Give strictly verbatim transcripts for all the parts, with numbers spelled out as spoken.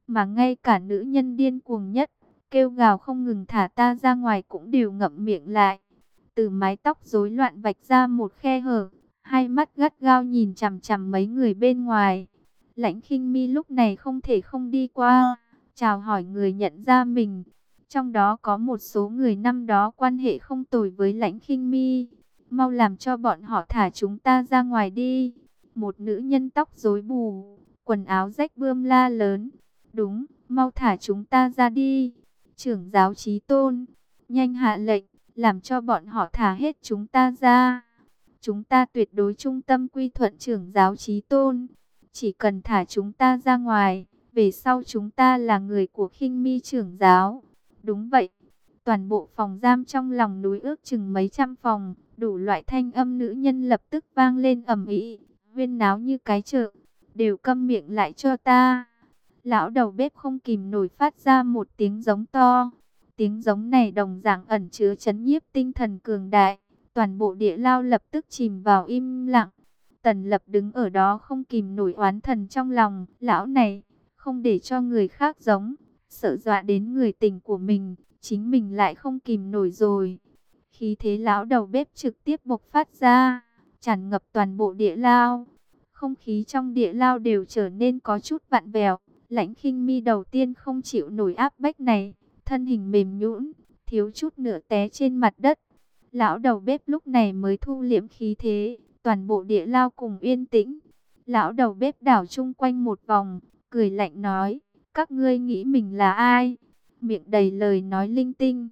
mà ngay cả nữ nhân điên cuồng nhất, kêu gào không ngừng thả ta ra ngoài cũng đều ngậm miệng lại. Từ mái tóc rối loạn vạch ra một khe hở, hai mắt gắt gao nhìn chằm chằm mấy người bên ngoài. Lãnh Khinh Mi lúc này không thể không đi qua, chào hỏi người nhận ra mình. Trong đó có một số người năm đó quan hệ không tồi với Lãnh Khinh Mi. Mau làm cho bọn họ thả chúng ta ra ngoài đi. Một nữ nhân tóc rối bù, quần áo rách bươm la lớn. Đúng, mau thả chúng ta ra đi. Trưởng giáo Chí Tôn, nhanh hạ lệnh, làm cho bọn họ thả hết chúng ta ra. Chúng ta tuyệt đối trung tâm quy thuận trưởng giáo Chí Tôn. Chỉ cần thả chúng ta ra ngoài, về sau chúng ta là người của Khinh Mi trưởng giáo. Đúng vậy. Toàn bộ phòng giam trong lòng núi ước chừng mấy trăm phòng, đủ loại thanh âm nữ nhân lập tức vang lên ầm ĩ, huyên náo như cái chợ. Đều câm miệng lại cho ta. Lão đầu bếp không kìm nổi phát ra một tiếng giống to. Tiếng giống này đồng dạng ẩn chứa chấn nhiếp tinh thần cường đại. Toàn bộ địa lao lập tức chìm vào im lặng. Tần Lập đứng ở đó không kìm nổi oán thần trong lòng. Lão này, không để cho người khác giống, sợ dọa đến người tình của mình, chính mình lại không kìm nổi rồi. Khí thế lão đầu bếp trực tiếp bộc phát ra, tràn ngập toàn bộ địa lao. Không khí trong địa lao đều trở nên có chút vặn vẹo. Lãnh Khinh Mi đầu tiên không chịu nổi áp bách này, thân hình mềm nhũn, thiếu chút nữa té trên mặt đất. Lão đầu bếp lúc này mới thu liễm khí thế, toàn bộ địa lao cùng yên tĩnh. Lão đầu bếp đảo chung quanh một vòng, cười lạnh nói, các ngươi nghĩ mình là ai? Miệng đầy lời nói linh tinh.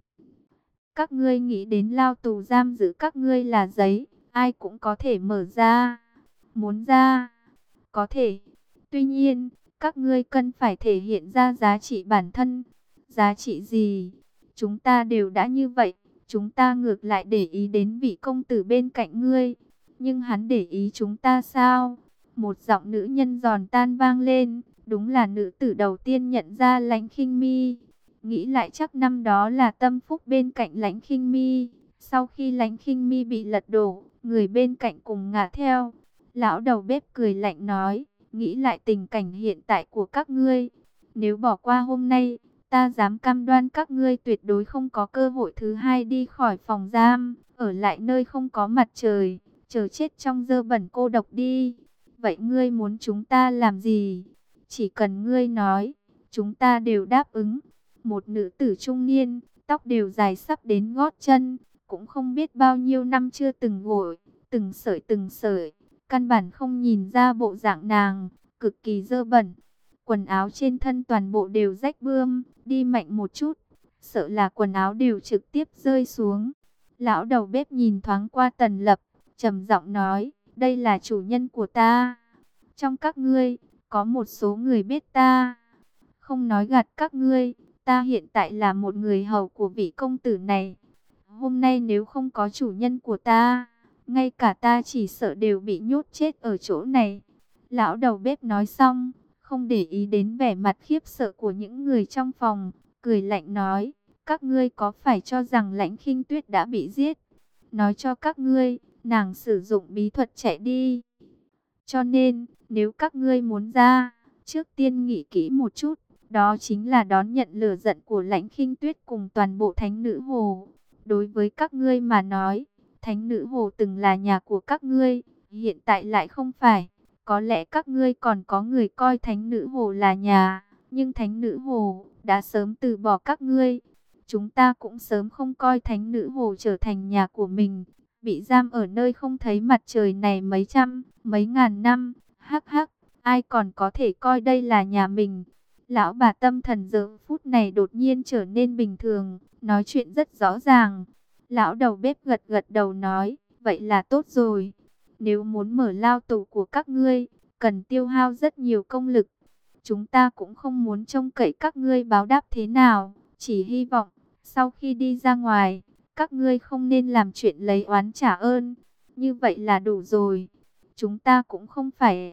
Các ngươi nghĩ đến lao tù giam giữ các ngươi là giấy, ai cũng có thể mở ra. Muốn ra, có thể. Tuy nhiên, các ngươi cần phải thể hiện ra giá trị bản thân. Giá trị gì? Chúng ta đều đã như vậy. Chúng ta ngược lại để ý đến vị công tử bên cạnh ngươi. Nhưng hắn để ý chúng ta sao? Một giọng nữ nhân giòn tan vang lên. Đúng là nữ tử đầu tiên nhận ra Lãnh Khinh Mi. Nghĩ lại chắc năm đó là Tâm Phúc bên cạnh Lãnh Khinh Mi. Sau khi Lãnh Khinh Mi bị lật đổ, người bên cạnh cùng ngã theo. Lão đầu bếp cười lạnh nói, nghĩ lại tình cảnh hiện tại của các ngươi. Nếu bỏ qua hôm nay, ta dám cam đoan các ngươi tuyệt đối không có cơ hội thứ hai đi khỏi phòng giam, ở lại nơi không có mặt trời, chờ chết trong dơ bẩn cô độc đi. Vậy ngươi muốn chúng ta làm gì? Chỉ cần ngươi nói, chúng ta đều đáp ứng. Một nữ tử trung niên, tóc đều dài sắp đến gót chân, cũng không biết bao nhiêu năm chưa từng gội, từng sợi từng sợi, căn bản không nhìn ra bộ dạng nàng, cực kỳ dơ bẩn. Quần áo trên thân toàn bộ đều rách bươm, đi mạnh một chút, sợ là quần áo đều trực tiếp rơi xuống. Lão đầu bếp nhìn thoáng qua Tần Lập, trầm giọng nói, đây là chủ nhân của ta. Trong các ngươi, có một số người biết ta. Không nói gạt các ngươi, ta hiện tại là một người hầu của vị công tử này. Hôm nay nếu không có chủ nhân của ta, ngay cả ta chỉ sợ đều bị nhốt chết ở chỗ này. Lão đầu bếp nói xong, không để ý đến vẻ mặt khiếp sợ của những người trong phòng, cười lạnh nói, các ngươi có phải cho rằng Lãnh Khinh Tuyết đã bị giết? Nói cho các ngươi, nàng sử dụng bí thuật chạy đi. Cho nên, nếu các ngươi muốn ra, trước tiên nghĩ kỹ một chút, đó chính là đón nhận lửa giận của Lãnh Khinh Tuyết cùng toàn bộ Thánh Nữ Hồ. Đối với các ngươi mà nói, Thánh Nữ Hồ từng là nhà của các ngươi, hiện tại lại không phải. Có lẽ các ngươi còn có người coi Thánh Nữ Hồ là nhà, nhưng Thánh Nữ Hồ đã sớm từ bỏ các ngươi. Chúng ta cũng sớm không coi Thánh Nữ Hồ trở thành nhà của mình, bị giam ở nơi không thấy mặt trời này mấy trăm, mấy ngàn năm. Hắc hắc, ai còn có thể coi đây là nhà mình? Lão bà tâm thần giờ phút này đột nhiên trở nên bình thường, nói chuyện rất rõ ràng. Lão đầu bếp gật gật đầu nói, vậy là tốt rồi. Nếu muốn mở lao tù của các ngươi, cần tiêu hao rất nhiều công lực. Chúng ta cũng không muốn trông cậy các ngươi báo đáp thế nào, chỉ hy vọng, sau khi đi ra ngoài, các ngươi không nên làm chuyện lấy oán trả ơn. Như vậy là đủ rồi. Chúng ta cũng không phải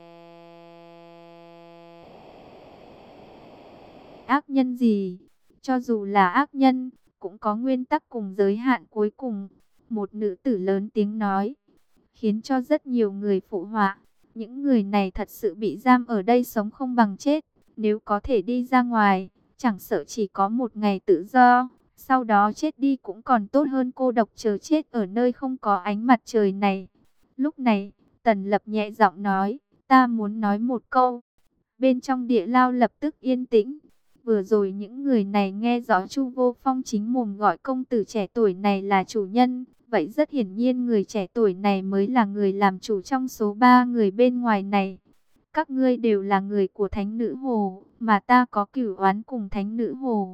ác nhân gì. Cho dù là ác nhân, cũng có nguyên tắc cùng giới hạn cuối cùng. Một nữ tử lớn tiếng nói, khiến cho rất nhiều người phụ họa. Những người này thật sự bị giam ở đây sống không bằng chết. Nếu có thể đi ra ngoài, chẳng sợ chỉ có một ngày tự do, sau đó chết đi cũng còn tốt hơn cô độc chờ chết ở nơi không có ánh mặt trời này. Lúc này, Tần Lập nhẹ giọng nói, ta muốn nói một câu. Bên trong địa lao lập tức yên tĩnh. Vừa rồi những người này nghe rõ Chu Vô Phong chính mồm gọi công tử trẻ tuổi này là chủ nhân. Vậy rất hiển nhiên người trẻ tuổi này mới là người làm chủ trong số ba người bên ngoài này. Các ngươi đều là người của Thánh Nữ Hồ, mà ta có cửu oán cùng Thánh Nữ Hồ.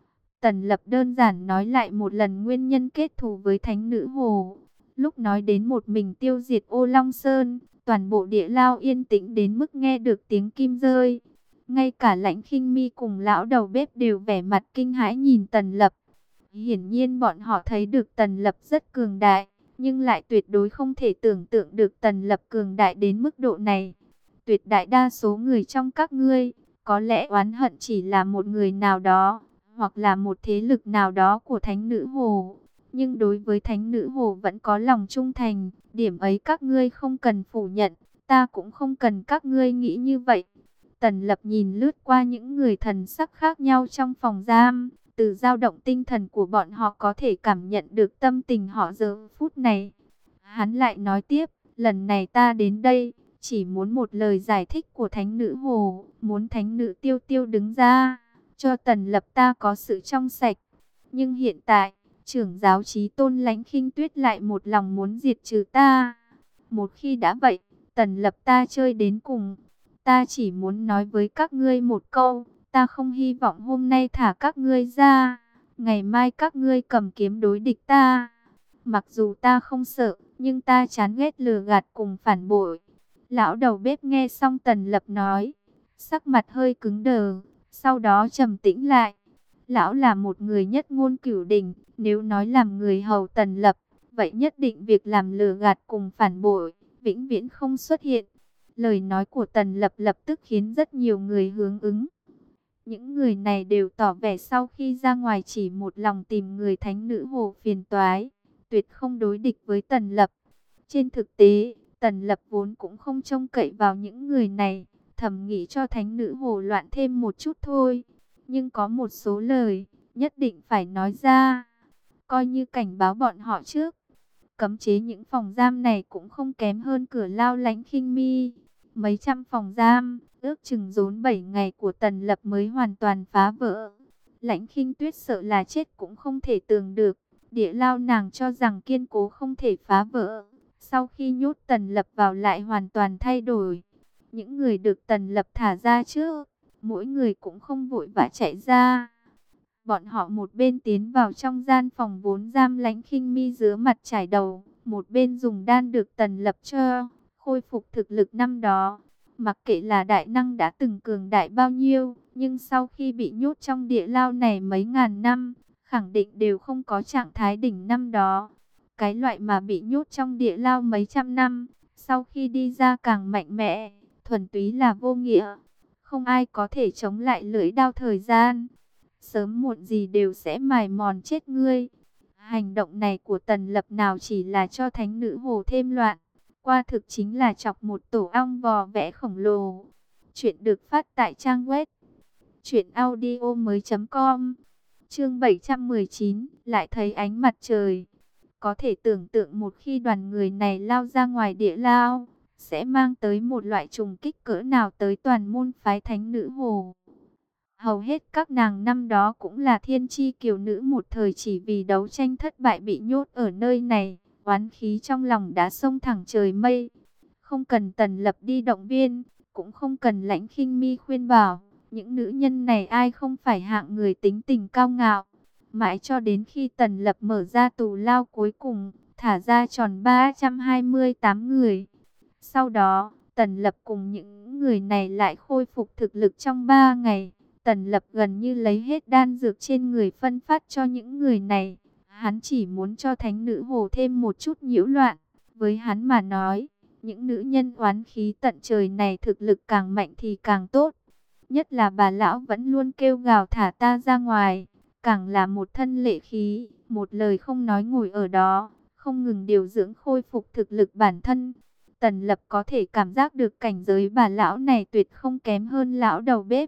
Tần Lập đơn giản nói lại một lần nguyên nhân kết thù với Thánh Nữ Hồ. Lúc nói đến một mình tiêu diệt Ô Long Sơn, toàn bộ địa lao yên tĩnh đến mức nghe được tiếng kim rơi. Ngay cả Lãnh Khinh Mi cùng lão đầu bếp đều vẻ mặt kinh hãi nhìn Tần Lập. Hiển nhiên bọn họ thấy được Tần Lập rất cường đại, nhưng lại tuyệt đối không thể tưởng tượng được Tần Lập cường đại đến mức độ này. Tuyệt đại đa số người trong các ngươi, có lẽ oán hận chỉ là một người nào đó, hoặc là một thế lực nào đó của Thánh Nữ Hồ. Nhưng đối với Thánh Nữ Hồ vẫn có lòng trung thành, điểm ấy các ngươi không cần phủ nhận, ta cũng không cần các ngươi nghĩ như vậy. Tần Lập nhìn lướt qua những người thần sắc khác nhau trong phòng giam, từ dao động tinh thần của bọn họ có thể cảm nhận được tâm tình họ giờ phút này. Hắn lại nói tiếp, lần này ta đến đây, chỉ muốn một lời giải thích của Thánh Nữ Hồ, muốn Thánh Nữ Tiêu Tiêu đứng ra, cho Tần Lập ta có sự trong sạch. Nhưng hiện tại, trưởng giáo Chí Tôn Lãnh Khinh Tuyết lại một lòng muốn diệt trừ ta. Một khi đã vậy, Tần Lập ta chơi đến cùng. Ta chỉ muốn nói với các ngươi một câu, ta không hy vọng hôm nay thả các ngươi ra, ngày mai các ngươi cầm kiếm đối địch ta. Mặc dù ta không sợ, nhưng ta chán ghét lừa gạt cùng phản bội. Lão đầu bếp nghe xong Tần Lập nói, sắc mặt hơi cứng đờ, sau đó trầm tĩnh lại. Lão là một người nhất ngôn cửu đỉnh, nếu nói làm người hầu Tần Lập, vậy nhất định việc làm lừa gạt cùng phản bội, vĩnh viễn không xuất hiện. Lời nói của Tần Lập lập tức khiến rất nhiều người hướng ứng. Những người này đều tỏ vẻ sau khi ra ngoài chỉ một lòng tìm người Thánh Nữ Hồ phiền toái, tuyệt không đối địch với Tần Lập. Trên thực tế, Tần Lập vốn cũng không trông cậy vào những người này, thầm nghĩ cho Thánh Nữ Hồ loạn thêm một chút thôi. Nhưng có một số lời, nhất định phải nói ra, coi như cảnh báo bọn họ trước. Cấm chế những phòng giam này cũng không kém hơn cửa lao Lãnh Khinh Mi. Mấy trăm phòng giam, ước chừng dốn bảy ngày của Tần Lập mới hoàn toàn phá vỡ. Lãnh Khinh Tuyết sợ là chết cũng không thể tưởng được. Địa lao nàng cho rằng kiên cố không thể phá vỡ. Sau khi nhốt Tần Lập vào lại hoàn toàn thay đổi. Những người được Tần Lập thả ra trước, mỗi người cũng không vội vã chạy ra. Bọn họ một bên tiến vào trong gian phòng vốn giam Lãnh Khinh Mi rứa mặt trải đầu, một bên dùng đan được Tần Lập cho, khôi phục thực lực năm đó. Mặc kệ là đại năng đã từng cường đại bao nhiêu, nhưng sau khi bị nhốt trong địa lao này mấy ngàn năm, khẳng định đều không có trạng thái đỉnh năm đó. Cái loại mà bị nhốt trong địa lao mấy trăm năm, sau khi đi ra càng mạnh mẽ, thuần túy là vô nghĩa. Không ai có thể chống lại lưỡi đao thời gian. Sớm muộn gì đều sẽ mài mòn chết ngươi. Hành động này của Tần Lập nào chỉ là cho Thánh Nữ Hồ thêm loạn, qua thực chính là chọc một tổ ong vò vẽ khổng lồ. Chuyện được phát tại trang web truyện audio mới chấm com. Chương bảy trăm mười chín, lại thấy ánh mặt trời. Có thể tưởng tượng một khi đoàn người này lao ra ngoài địa lao, sẽ mang tới một loại trùng kích cỡ nào tới toàn môn phái Thánh Nữ Hồ. Hầu hết các nàng năm đó cũng là thiên chi kiều nữ, một thời chỉ vì đấu tranh thất bại bị nhốt ở nơi này, oán khí trong lòng đã xông thẳng trời mây. Không cần Tần Lập đi động viên, cũng không cần Lãnh Khinh Mi khuyên bảo, những nữ nhân này ai không phải hạng người tính tình cao ngạo. Mãi cho đến khi Tần Lập mở ra tù lao cuối cùng, thả ra tròn ba trăm hai mươi tám người. Sau đó, Tần Lập cùng những người này lại khôi phục thực lực trong ba ngày. Tần Lập gần như lấy hết đan dược trên người phân phát cho những người này. Hắn chỉ muốn cho Thánh Nữ Hồ thêm một chút nhiễu loạn. Với hắn mà nói, những nữ nhân oán khí tận trời này thực lực càng mạnh thì càng tốt. Nhất là bà lão vẫn luôn kêu gào thả ta ra ngoài. Càng là một thân lệ khí, một lời không nói ngồi ở đó, không ngừng điều dưỡng khôi phục thực lực bản thân. Tần Lập có thể cảm giác được cảnh giới bà lão này tuyệt không kém hơn lão đầu bếp.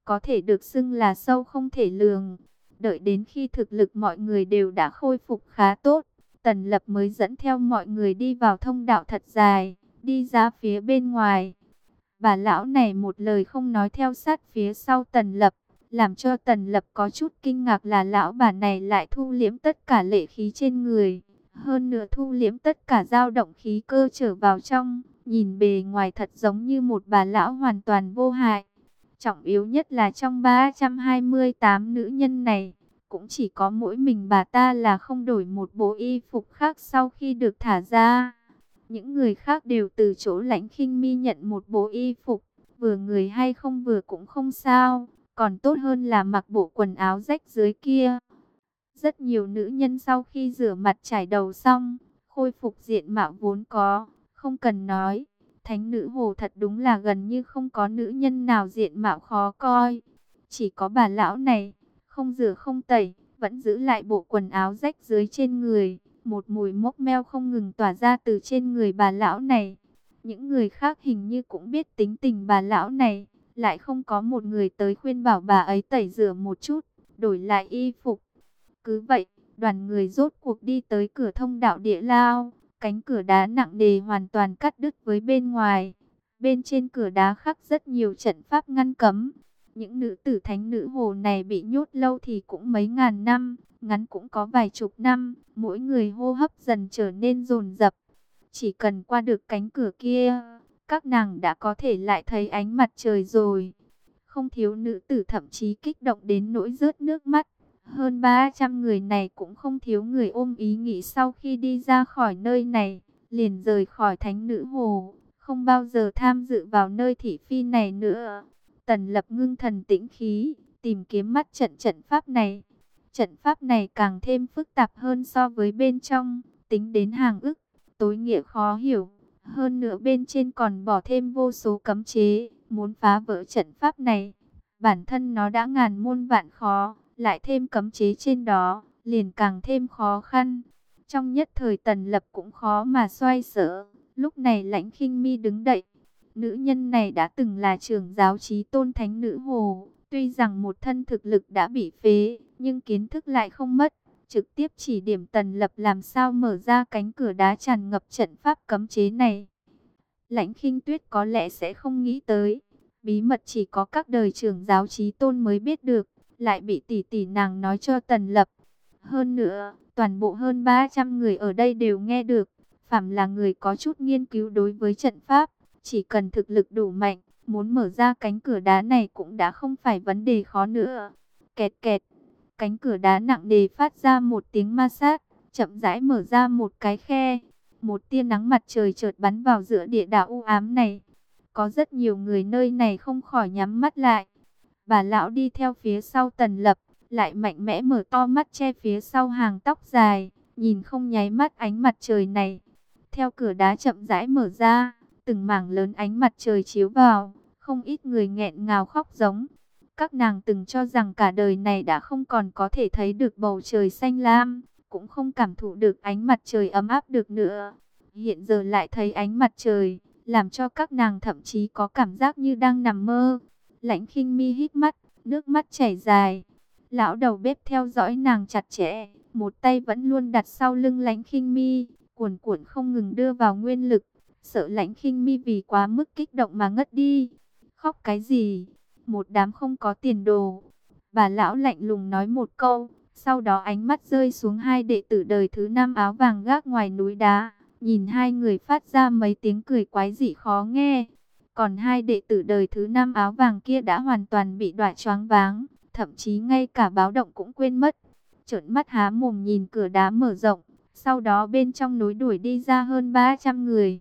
có thể được xưng là sâu không thể lường. Đợi đến khi thực lực mọi người đều đã khôi phục khá tốt, Tần Lập mới dẫn theo mọi người đi vào thông đạo thật dài, đi ra phía bên ngoài. Bà lão này một lời không nói theo sát phía sau Tần Lập, làm cho Tần Lập có chút kinh ngạc là lão bà này lại thu liễm tất cả lệ khí trên người. Hơn nữa thu liễm tất cả dao động khí cơ trở vào trong, nhìn bề ngoài thật giống như một bà lão hoàn toàn vô hại. Trọng yếu nhất là trong ba trăm hai mươi tám nữ nhân này, cũng chỉ có mỗi mình bà ta là không đổi một bộ y phục khác sau khi được thả ra. Những người khác đều từ chỗ Lãnh Khinh Mi nhận một bộ y phục, vừa người hay không vừa cũng không sao, còn tốt hơn là mặc bộ quần áo rách dưới kia. Rất nhiều nữ nhân sau khi rửa mặt chải đầu xong, khôi phục diện mạo vốn có, không cần nói. Thánh nữ hồ thật đúng là gần như không có nữ nhân nào diện mạo khó coi. Chỉ có bà lão này, không rửa không tẩy, vẫn giữ lại bộ quần áo rách dưới trên người. Một mùi mốc meo không ngừng tỏa ra từ trên người bà lão này. Những người khác hình như cũng biết tính tình bà lão này, lại không có một người tới khuyên bảo bà ấy tẩy rửa một chút, đổi lại y phục. Cứ vậy, đoàn người rốt cuộc đi tới cửa thông đạo địa lao. Cánh cửa đá nặng nề hoàn toàn cắt đứt với bên ngoài. Bên trên cửa đá khắc rất nhiều trận pháp ngăn cấm. Những nữ tử thánh nữ hồ này bị nhốt lâu thì cũng mấy ngàn năm, ngắn cũng có vài chục năm. Mỗi người hô hấp dần trở nên dồn dập. Chỉ cần qua được cánh cửa kia, các nàng đã có thể lại thấy ánh mặt trời rồi. Không thiếu nữ tử thậm chí kích động đến nỗi rớt nước mắt. Hơn ba trăm người này cũng không thiếu người ôm ý nghĩ sau khi đi ra khỏi nơi này, liền rời khỏi thánh nữ hồ, không bao giờ tham dự vào nơi thị phi này nữa. Tần Lập ngưng thần tĩnh khí, tìm kiếm mắt trận trận pháp này. Trận pháp này càng thêm phức tạp hơn so với bên trong, tính đến hàng ức, tối nghĩa khó hiểu. Hơn nữa bên trên còn bỏ thêm vô số cấm chế, muốn phá vỡ trận pháp này. Bản thân nó đã ngàn muôn vạn khó, lại thêm cấm chế trên đó, liền càng thêm khó khăn. Trong nhất thời Tần Lập cũng khó mà xoay sở. Lúc này Lãnh Khinh Mi đứng dậy. Nữ nhân này đã từng là trưởng giáo chí tôn thánh nữ hồ. Tuy rằng một thân thực lực đã bị phế, nhưng kiến thức lại không mất. Trực tiếp chỉ điểm Tần Lập làm sao mở ra cánh cửa đá tràn ngập trận pháp cấm chế này. Lãnh Khinh Tuyết có lẽ sẽ không nghĩ tới. Bí mật chỉ có các đời trưởng giáo chí tôn mới biết được, lại bị tỷ tỷ nàng nói cho Tần Lập. Hơn nữa, toàn bộ hơn ba trăm người ở đây đều nghe được. Phàm là người có chút nghiên cứu đối với trận pháp, chỉ cần thực lực đủ mạnh, muốn mở ra cánh cửa đá này cũng đã không phải vấn đề khó nữa. Kẹt kẹt, cánh cửa đá nặng nề phát ra một tiếng ma sát, chậm rãi mở ra một cái khe. Một tia nắng mặt trời chợt bắn vào giữa địa đạo u ám này. Có rất nhiều người nơi này không khỏi nhắm mắt lại. Bà lão đi theo phía sau Tần Lập, lại mạnh mẽ mở to mắt che phía sau hàng tóc dài, nhìn không nháy mắt ánh mặt trời này. Theo cửa đá chậm rãi mở ra, từng mảng lớn ánh mặt trời chiếu vào, không ít người nghẹn ngào khóc giống. Các nàng từng cho rằng cả đời này đã không còn có thể thấy được bầu trời xanh lam, cũng không cảm thụ được ánh mặt trời ấm áp được nữa. Hiện giờ lại thấy ánh mặt trời, làm cho các nàng thậm chí có cảm giác như đang nằm mơ. Lãnh Khinh Mi hít mắt, nước mắt chảy dài. Lão đầu bếp theo dõi nàng chặt chẽ, một tay vẫn luôn đặt sau lưng Lãnh Khinh Mi, cuồn cuộn không ngừng đưa vào nguyên lực, sợ Lãnh Khinh Mi vì quá mức kích động mà ngất đi. Khóc cái gì? Một đám không có tiền đồ. Bà lão lạnh lùng nói một câu, sau đó ánh mắt rơi xuống hai đệ tử đời thứ năm áo vàng gác ngoài núi đá, nhìn hai người phát ra mấy tiếng cười quái dị khó nghe. Còn hai đệ tử đời thứ năm áo vàng kia đã hoàn toàn bị đọa choáng váng, thậm chí ngay cả báo động cũng quên mất. Trợn mắt há mồm nhìn cửa đá mở rộng, sau đó bên trong núi đuổi đi ra hơn ba trăm người.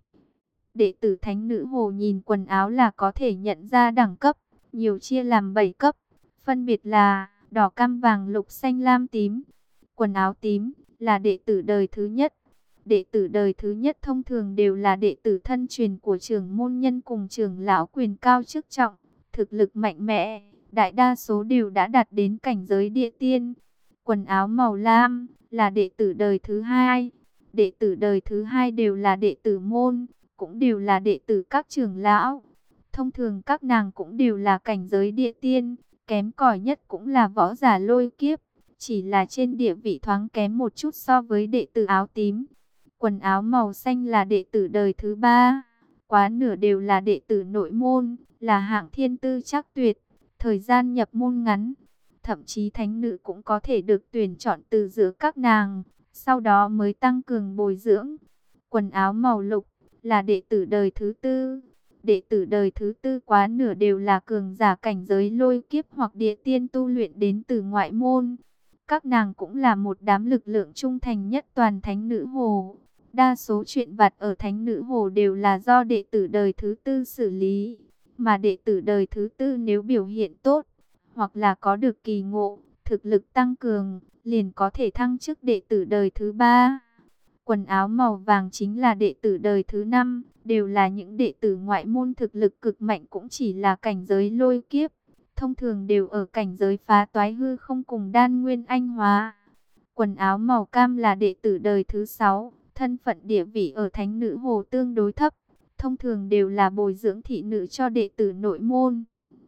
Đệ tử thánh nữ hồ nhìn quần áo là có thể nhận ra đẳng cấp, nhiều chia làm bảy cấp, phân biệt là đỏ, cam, vàng, lục, xanh, lam, tím. Quần áo tím là đệ tử đời thứ nhất. Đệ tử đời thứ nhất thông thường đều là đệ tử thân truyền của trưởng môn nhân cùng trưởng lão quyền cao chức trọng, thực lực mạnh mẽ, đại đa số đều đã đạt đến cảnh giới địa tiên. Quần áo màu lam là đệ tử đời thứ hai. Đệ tử đời thứ hai đều là đệ tử môn, cũng đều là đệ tử các trưởng lão. Thông thường các nàng cũng đều là cảnh giới địa tiên, kém cỏi nhất cũng là võ giả lôi kiếp, chỉ là trên địa vị thoáng kém một chút so với đệ tử áo tím. Quần áo màu xanh là đệ tử đời thứ ba, quá nửa đều là đệ tử nội môn, là hạng thiên tư chắc tuyệt, thời gian nhập môn ngắn. Thậm chí thánh nữ cũng có thể được tuyển chọn từ giữa các nàng, sau đó mới tăng cường bồi dưỡng. Quần áo màu lục là đệ tử đời thứ tư. Đệ tử đời thứ tư quá nửa đều là cường giả cảnh giới lôi kiếp hoặc địa tiên tu luyện đến từ ngoại môn. Các nàng cũng là một đám lực lượng trung thành nhất toàn thánh nữ hồ. Đa số chuyện vặt ở thánh nữ hồ đều là do đệ tử đời thứ tư xử lý. Mà đệ tử đời thứ tư nếu biểu hiện tốt, hoặc là có được kỳ ngộ, thực lực tăng cường, liền có thể thăng chức đệ tử đời thứ ba. Quần áo màu vàng chính là đệ tử đời thứ năm, đều là những đệ tử ngoại môn thực lực cực mạnh, cũng chỉ là cảnh giới lôi kiếp. Thông thường đều ở cảnh giới phá toái hư không cùng đan nguyên anh hóa. Quần áo màu cam là đệ tử đời thứ sáu, thân phận địa vị ở thánh nữ hồ tương đối thấp. Thông thường đều là bồi dưỡng thị nữ cho đệ tử nội môn.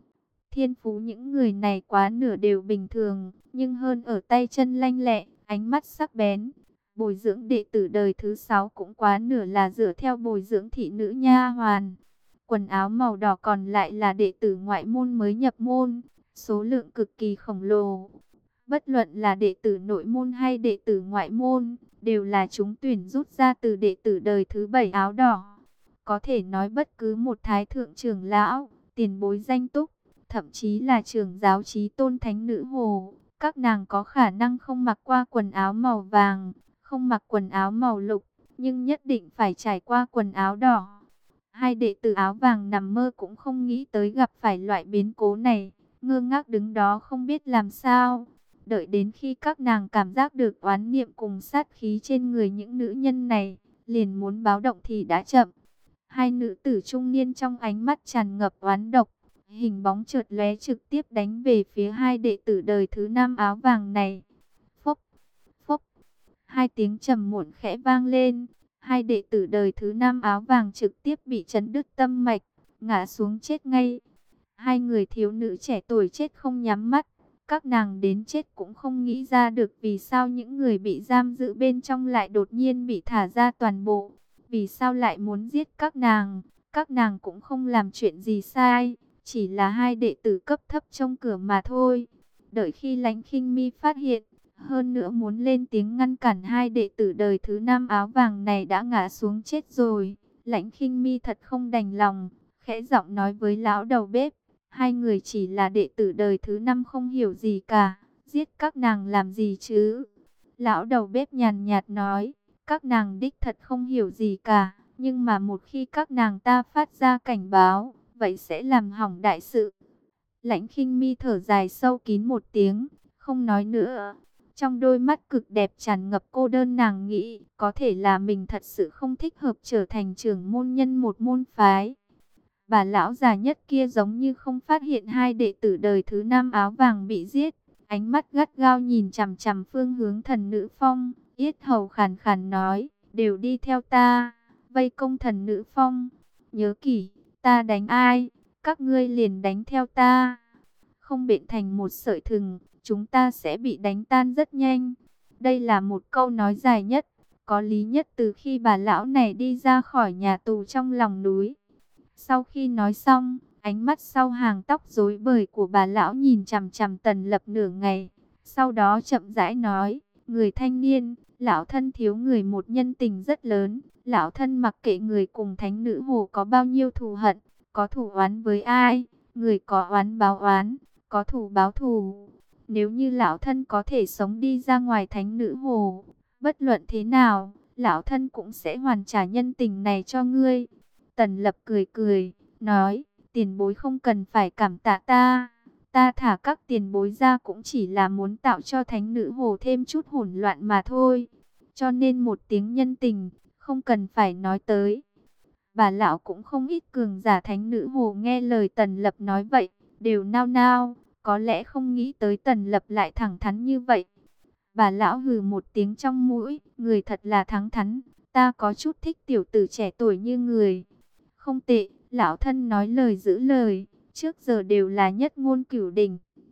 Thiên phú những người này quá nửa đều bình thường, nhưng hơn ở tay chân lanh lẹ, ánh mắt sắc bén. Bồi dưỡng đệ tử đời thứ sáu cũng quá nửa là dựa theo bồi dưỡng thị nữ nha hoàn. Quần áo màu đỏ còn lại là đệ tử ngoại môn mới nhập môn, số lượng cực kỳ khổng lồ. Bất luận là đệ tử nội môn hay đệ tử ngoại môn, đều là chúng tuyển rút ra từ đệ tử đời thứ bảy áo đỏ. Có thể nói bất cứ một thái thượng trưởng lão, tiền bối danh túc, thậm chí là trưởng giáo chí tôn thánh nữ hồ, các nàng có khả năng không mặc qua quần áo màu vàng, không mặc quần áo màu lục, nhưng nhất định phải trải qua quần áo đỏ. Hai đệ tử áo vàng nằm mơ cũng không nghĩ tới gặp phải loại biến cố này, ngơ ngác đứng đó không biết làm sao. Đợi đến khi các nàng cảm giác được oán niệm cùng sát khí trên người những nữ nhân này, liền muốn báo động thì đã chậm. Hai nữ tử trung niên trong ánh mắt tràn ngập oán độc, hình bóng chợt lóe trực tiếp đánh về phía hai đệ tử đời thứ năm áo vàng này. Phốc, phốc, hai tiếng trầm muộn khẽ vang lên. Hai đệ tử đời thứ năm áo vàng trực tiếp bị chấn đứt tâm mạch, ngã xuống chết ngay. Hai người thiếu nữ trẻ tuổi chết không nhắm mắt. Các nàng đến chết cũng không nghĩ ra được vì sao những người bị giam giữ bên trong lại đột nhiên bị thả ra toàn bộ. Vì sao lại muốn giết các nàng? Các nàng cũng không làm chuyện gì sai, chỉ là hai đệ tử cấp thấp trong cửa mà thôi. Đợi khi Lãnh Khinh Mi phát hiện, hơn nữa muốn lên tiếng ngăn cản hai đệ tử đời thứ năm áo vàng này đã ngã xuống chết rồi. Lãnh Khinh Mi thật không đành lòng, khẽ giọng nói với lão đầu bếp. Hai người chỉ là đệ tử đời thứ năm không hiểu gì cả, giết các nàng làm gì chứ? Lão đầu bếp nhàn nhạt nói, các nàng đích thật không hiểu gì cả, nhưng mà một khi các nàng ta phát ra cảnh báo, vậy sẽ làm hỏng đại sự. Lãnh Khinh Mi thở dài sâu kín một tiếng, không nói nữa. Trong đôi mắt cực đẹp tràn ngập cô đơn, nàng nghĩ, có thể là mình thật sự không thích hợp trở thành trưởng môn nhân một môn phái. Bà lão già nhất kia giống như không phát hiện hai đệ tử đời thứ năm áo vàng bị giết, ánh mắt gắt gao nhìn chằm chằm phương hướng Thần Nữ Phong, yết hầu khàn khàn nói, đều đi theo ta, vây công Thần Nữ Phong. Nhớ kỹ, ta đánh ai, các ngươi liền đánh theo ta. Không bện thành một sợi thừng, chúng ta sẽ bị đánh tan rất nhanh. Đây là một câu nói dài nhất, có lý nhất từ khi bà lão này đi ra khỏi nhà tù trong lòng núi. Sau khi nói xong, ánh mắt sau hàng tóc rối bời của bà lão nhìn chằm chằm Tần Lập nửa ngày. Sau đó chậm rãi nói, người thanh niên, lão thân thiếu người một nhân tình rất lớn. Lão thân mặc kệ người cùng thánh nữ hồ có bao nhiêu thù hận, có thù oán với ai, người có oán báo oán, có thù báo thù. Nếu như lão thân có thể sống đi ra ngoài thánh nữ hồ, bất luận thế nào, lão thân cũng sẽ hoàn trả nhân tình này cho ngươi. Tần Lập cười cười, nói, tiền bối không cần phải cảm tạ ta. Ta thả các tiền bối ra cũng chỉ là muốn tạo cho thánh nữ hồ thêm chút hỗn loạn mà thôi. Cho nên một tiếng nhân tình, không cần phải nói tới. Bà lão cũng không ít cường giả thánh nữ hồ nghe lời Tần Lập nói vậy, đều nao nao, có lẽ không nghĩ tới Tần Lập lại thẳng thắn như vậy. Bà lão hừ một tiếng trong mũi, người thật là thẳng thắn, ta có chút thích tiểu tử trẻ tuổi như người. Không tệ, lão thân nói lời giữ lời, trước giờ đều là nhất ngôn cửu đình.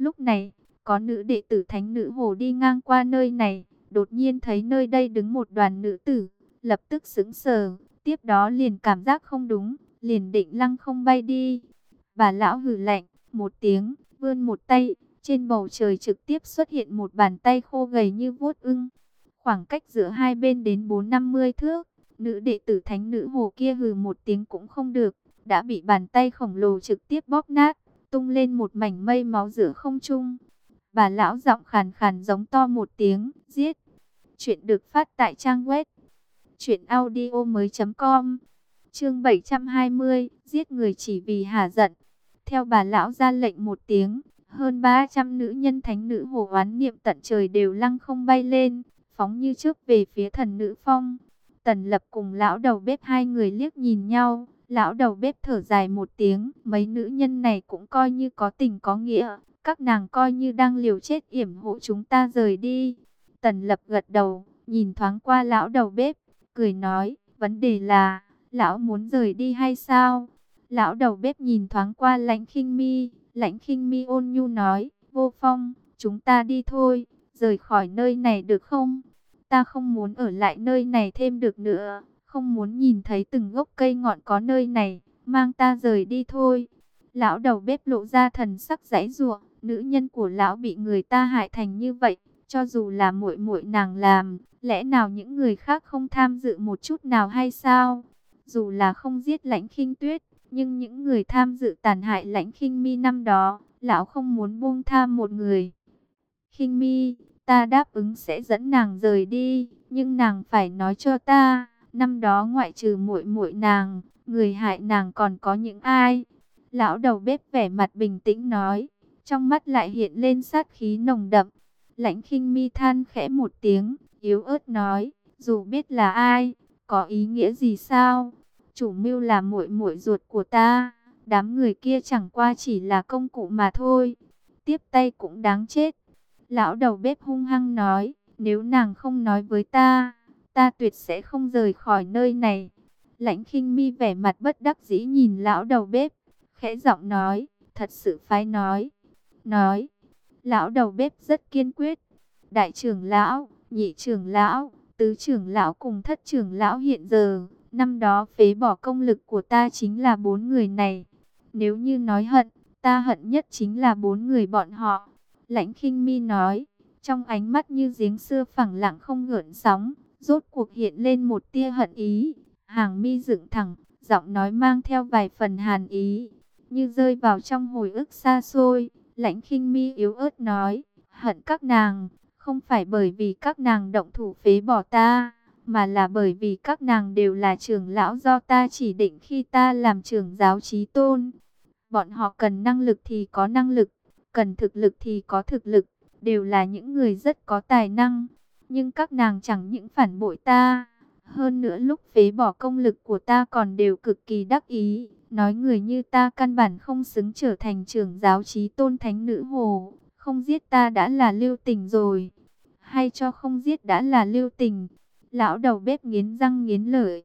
Lúc này, có nữ đệ tử Thánh Nữ Hồ đi ngang qua nơi này, đột nhiên thấy nơi đây đứng một đoàn nữ tử, lập tức sững sờ, tiếp đó liền cảm giác không đúng, liền định lăng không bay đi. Bà lão hừ lạnh một tiếng, vươn một tay, trên bầu trời trực tiếp xuất hiện một bàn tay khô gầy như vuốt ưng. Khoảng cách giữa hai bên đến bốn năm mươi thước, nữ đệ tử Thánh Nữ Hồ kia hừ một tiếng cũng không được, đã bị bàn tay khổng lồ trực tiếp bóp nát, tung lên một mảnh mây máu giữa không trung. Bà lão giọng khàn khàn giống to một tiếng, giết. Chuyện được phát tại trang web truyện audio mới.com. Chương bảy trăm hai mươi, giết người chỉ vì hả giận. Theo bà lão ra lệnh một tiếng, hơn ba trăm nữ nhân Thánh Nữ Hồ oán niệm tận trời đều lăng không bay lên, phóng như trước về phía Thần Nữ Phong. Tần Lập cùng lão đầu bếp hai người liếc nhìn nhau, lão đầu bếp thở dài một tiếng, mấy nữ nhân này cũng coi như có tình có nghĩa, các nàng coi như đang liều chết yểm hộ chúng ta rời đi. Tần Lập gật đầu, nhìn thoáng qua lão đầu bếp, cười nói, vấn đề là, lão muốn rời đi hay sao? Lão đầu bếp nhìn thoáng qua Lãnh Khinh Mi, Lãnh Khinh Mi ôn nhu nói, Vô Phong, chúng ta đi thôi, rời khỏi nơi này được không? Ta không muốn ở lại nơi này thêm được nữa, không muốn nhìn thấy từng gốc cây ngọn có nơi này, mang ta rời đi thôi. Lão đầu bếp lộ ra thần sắc giãy giụa, nữ nhân của lão bị người ta hại thành như vậy, cho dù là muội muội nàng làm, lẽ nào những người khác không tham dự một chút nào hay sao? Dù là không giết Lãnh Khinh Tuyết, nhưng những người tham dự tàn hại Lãnh Khinh Mi năm đó, lão không muốn buông tha một người. Khinh Mi, ta đáp ứng sẽ dẫn nàng rời đi, nhưng nàng phải nói cho ta, năm đó ngoại trừ muội muội nàng, người hại nàng còn có những ai? Lão đầu bếp vẻ mặt bình tĩnh nói, trong mắt lại hiện lên sát khí nồng đậm. Lãnh Khinh Mi than khẽ một tiếng, yếu ớt nói, dù biết là ai, có ý nghĩa gì sao? Chủ mưu là muội muội ruột của ta, đám người kia chẳng qua chỉ là công cụ mà thôi, tiếp tay cũng đáng chết. Lão đầu bếp hung hăng nói, nếu nàng không nói với ta, ta tuyệt sẽ không rời khỏi nơi này. Lãnh Khinh Mi vẻ mặt bất đắc dĩ nhìn lão đầu bếp, khẽ giọng nói, thật sự phải nói. Nói, lão đầu bếp rất kiên quyết. Đại trưởng lão, nhị trưởng lão, tứ trưởng lão cùng thất trưởng lão hiện giờ, năm đó phế bỏ công lực của ta chính là bốn người này. Nếu như nói hận, ta hận nhất chính là bốn người bọn họ. Lãnh Khinh Mi nói, trong ánh mắt như giếng xưa phẳng lặng không gợn sóng, rốt cuộc hiện lên một tia hận ý. Hàng mi dựng thẳng, giọng nói mang theo vài phần hàn ý, như rơi vào trong hồi ức xa xôi. Lãnh Khinh Mi yếu ớt nói, hận các nàng, không phải bởi vì các nàng động thủ phế bỏ ta, mà là bởi vì các nàng đều là trưởng lão do ta chỉ định khi ta làm trưởng giáo chí tôn. Bọn họ cần năng lực thì có năng lực, cần thực lực thì có thực lực, đều là những người rất có tài năng. Nhưng các nàng chẳng những phản bội ta, hơn nữa lúc phế bỏ công lực của ta còn đều cực kỳ đắc ý, nói người như ta căn bản không xứng trở thành trưởng giáo chí tôn Thánh Nữ Hồ, không giết ta đã là lưu tình rồi, hay cho không giết đã là lưu tình. Lão đầu bếp nghiến răng nghiến lợi.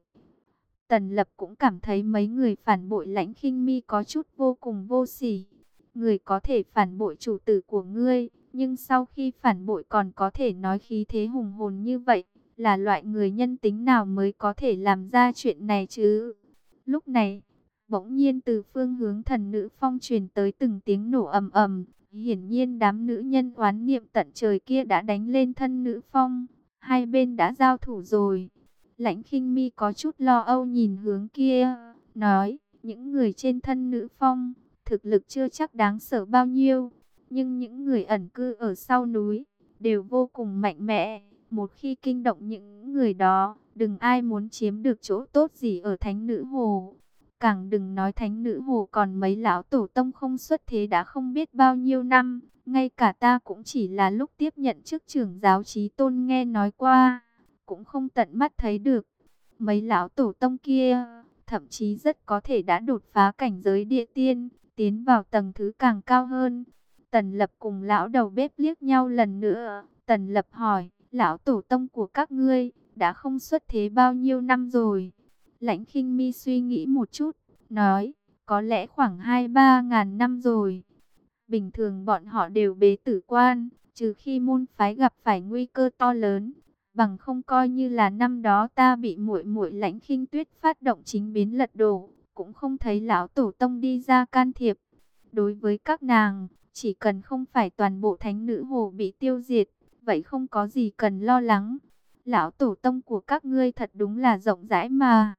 Tần Lập cũng cảm thấy mấy người phản bội Lãnh Khinh Mi có chút vô cùng vô sỉ. Người có thể phản bội chủ tử của ngươi, nhưng sau khi phản bội còn có thể nói khí thế hùng hồn như vậy, là loại người nhân tính nào mới có thể làm ra chuyện này chứ? Lúc này, bỗng nhiên từ phương hướng Thần Nữ Phong truyền tới từng tiếng nổ ầm ầm, hiển nhiên đám nữ nhân oán niệm tận trời kia đã đánh lên Thân Nữ Phong, hai bên đã giao thủ rồi. Lãnh Khinh Mi có chút lo âu nhìn hướng kia, nói, những người trên Thân Nữ Phong, thực lực chưa chắc đáng sợ bao nhiêu, nhưng những người ẩn cư ở sau núi, đều vô cùng mạnh mẽ. Một khi kinh động những người đó, đừng ai muốn chiếm được chỗ tốt gì ở Thánh Nữ Hồ. Càng đừng nói Thánh Nữ Hồ còn mấy lão tổ tông không xuất thế đã không biết bao nhiêu năm. Ngay cả ta cũng chỉ là lúc tiếp nhận chức trưởng giáo chí tôn nghe nói qua, cũng không tận mắt thấy được. Mấy lão tổ tông kia, thậm chí rất có thể đã đột phá cảnh giới địa tiên, tiến vào tầng thứ càng cao hơn. Tần Lập cùng lão đầu bếp liếc nhau lần nữa. Tần Lập hỏi, lão tổ tông của các ngươi đã không xuất thế bao nhiêu năm rồi? Lãnh Khinh Mi suy nghĩ một chút, nói, có lẽ khoảng hai ba ngàn năm rồi. Bình thường bọn họ đều bế tử quan, trừ khi môn phái gặp phải nguy cơ to lớn, bằng không coi như là năm đó ta bị muội muội Lãnh Khinh Tuyết phát động chính biến lật đổ, cũng không thấy lão tổ tông đi ra can thiệp. Đối với các nàng, chỉ cần không phải toàn bộ thánh nữ hồ bị tiêu diệt, vậy không có gì cần lo lắng. Lão tổ tông của các ngươi thật đúng là rộng rãi mà.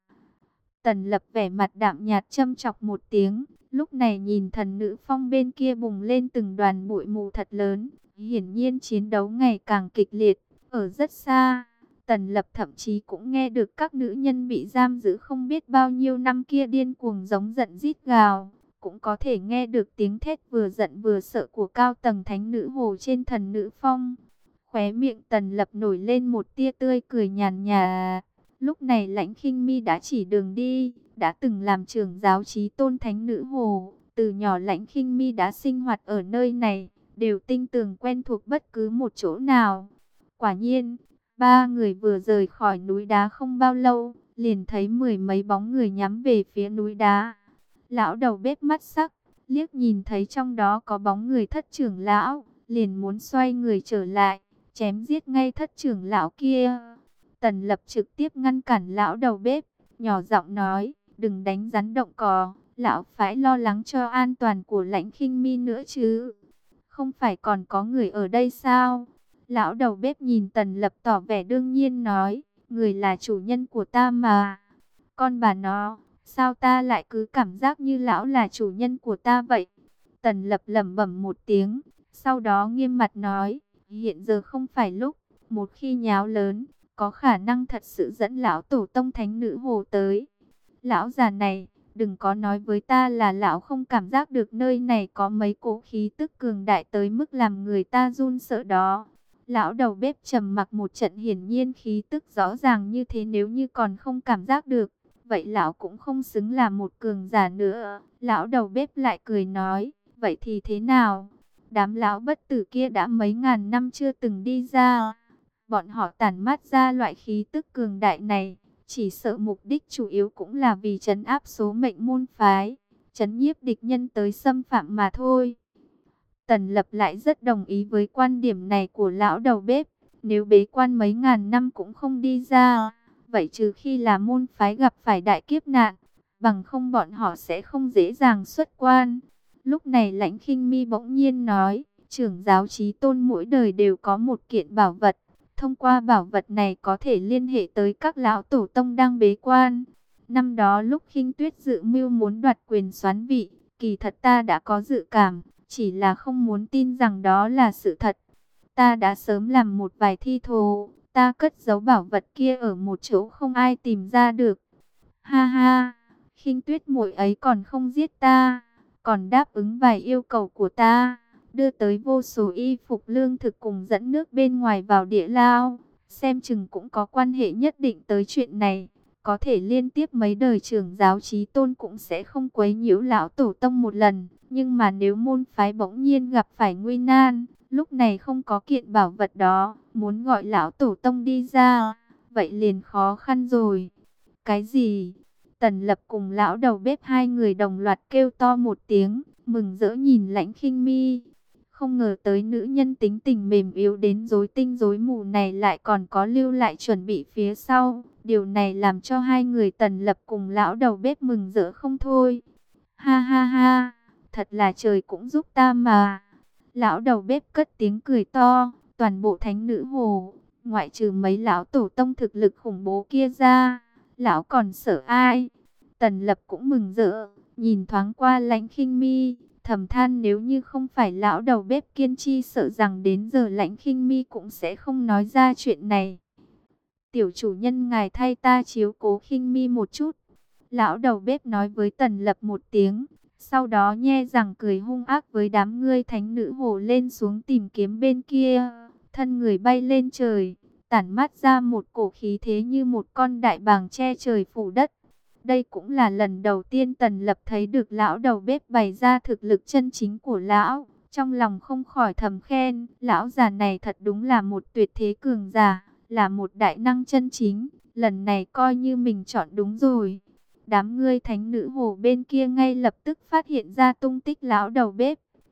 Tần Lập vẻ mặt đạm nhạt châm chọc một tiếng, lúc này nhìn thần nữ phong bên kia bùng lên từng đoàn bụi mù thật lớn, hiển nhiên chiến đấu ngày càng kịch liệt, ở rất xa. Tần Lập thậm chí cũng nghe được các nữ nhân bị giam giữ không biết bao nhiêu năm kia điên cuồng giống giận rít gào, cũng có thể nghe được tiếng thét vừa giận vừa sợ của cao tầng thánh nữ hồ trên thần nữ phong. Khóe miệng Tần Lập nổi lên một tia tươi cười nhàn nhạt. Lúc này Lãnh Khinh Mi đã chỉ đường đi, đã từng làm trưởng giáo chí tôn thánh nữ hồ, từ nhỏ Lãnh Khinh Mi đã sinh hoạt ở nơi này, đều tinh tường quen thuộc bất cứ một chỗ nào. Quả nhiên, ba người vừa rời khỏi núi đá không bao lâu, liền thấy mười mấy bóng người nhắm về phía núi đá. Lão đầu bếp mắt sắc, liếc nhìn thấy trong đó có bóng người thất trưởng lão, liền muốn xoay người trở lại, chém giết ngay thất trưởng lão kia. Tần Lập trực tiếp ngăn cản lão đầu bếp, nhỏ giọng nói, đừng đánh rắn động cỏ, lão phải lo lắng cho an toàn của Lãnh Khinh Mi nữa chứ. Không phải còn có người ở đây sao? Lão đầu bếp nhìn Tần Lập tỏ vẻ đương nhiên nói, người là chủ nhân của ta mà. Con bà nó, sao ta lại cứ cảm giác như lão là chủ nhân của ta vậy? Tần Lập lẩm bẩm một tiếng, sau đó nghiêm mặt nói, hiện giờ không phải lúc, một khi nháo lớn, có khả năng thật sự dẫn lão tổ tông thánh nữ hồ tới. Lão già này, đừng có nói với ta là lão không cảm giác được nơi này có mấy cỗ khí tức cường đại tới mức làm người ta run sợ đó. Lão đầu bếp trầm mặc một trận, hiển nhiên khí tức rõ ràng như thế, nếu như còn không cảm giác được, vậy lão cũng không xứng là một cường giả nữa. Lão đầu bếp lại cười nói, vậy thì thế nào? Đám lão bất tử kia đã mấy ngàn năm chưa từng đi ra. Bọn họ tản mát ra loại khí tức cường đại này, chỉ sợ mục đích chủ yếu cũng là vì trấn áp số mệnh môn phái, trấn nhiếp địch nhân tới xâm phạm mà thôi. Tần Lập lại rất đồng ý với quan điểm này của lão đầu bếp. Nếu bế quan mấy ngàn năm cũng không đi ra, vậy trừ khi là môn phái gặp phải đại kiếp nạn, bằng không bọn họ sẽ không dễ dàng xuất quan. Lúc này Lãnh Khinh Mi bỗng nhiên nói, trưởng giáo chí tôn mỗi đời đều có một kiện bảo vật. Thông qua bảo vật này có thể liên hệ tới các lão tổ tông đang bế quan. Năm đó lúc Khinh Tuyết dự mưu muốn đoạt quyền soán vị, kỳ thật ta đã có dự cảm, chỉ là không muốn tin rằng đó là sự thật. Ta đã sớm làm một vài thi thố, ta cất giấu bảo vật kia ở một chỗ không ai tìm ra được. Ha ha, Khinh Tuyết muội ấy còn không giết ta, còn đáp ứng vài yêu cầu của ta, đưa tới vô số y phục lương thực cùng dẫn nước bên ngoài vào địa lao, xem chừng cũng có quan hệ nhất định tới chuyện này. Có thể liên tiếp mấy đời trưởng giáo chí tôn cũng sẽ không quấy nhiễu lão tổ tông một lần, nhưng mà nếu môn phái bỗng nhiên gặp phải nguy nan, lúc này không có kiện bảo vật đó, muốn gọi lão tổ tông đi ra, vậy liền khó khăn rồi. Cái gì? Tần Lập cùng lão đầu bếp hai người đồng loạt kêu to một tiếng, mừng rỡ nhìn Lãnh Khinh Mi. Không ngờ tới nữ nhân tính tình mềm yếu đến rối tinh rối mù này lại còn có lưu lại chuẩn bị phía sau. Điều này làm cho hai người Tần Lập cùng lão đầu bếp mừng rỡ không thôi. Ha ha ha, thật là trời cũng giúp ta mà. Lão đầu bếp cất tiếng cười to, toàn bộ thánh nữ hồ, ngoại trừ mấy lão tổ tông thực lực khủng bố kia ra, lão còn sợ ai? Tần Lập cũng mừng rỡ, nhìn thoáng qua Lãnh Khinh Mi, thầm than nếu như không phải lão đầu bếp kiên trì, sợ rằng đến giờ Lãnh Khinh Mi cũng sẽ không nói ra chuyện này. Tiểu chủ nhân ngài thay ta chiếu cố Khinh Mi một chút. Lão đầu bếp nói với Tần Lập một tiếng, sau đó nhe răng cười hung ác với đám ngươi thánh nữ hồ lên xuống tìm kiếm bên kia. Thân người bay lên trời, tản mát ra một cổ khí thế như một con đại bàng che trời phủ đất. Đây cũng là lần đầu tiên Tần Lập thấy được lão đầu bếp bày ra thực lực chân chính của lão. Trong lòng không khỏi thầm khen, lão già này thật đúng là một tuyệt thế cường giả, là một đại năng chân chính. Lần này coi như mình chọn đúng rồi. Đám ngươi thánh nữ hồ bên kia ngay lập tức phát hiện ra tung tích lão đầu bếp.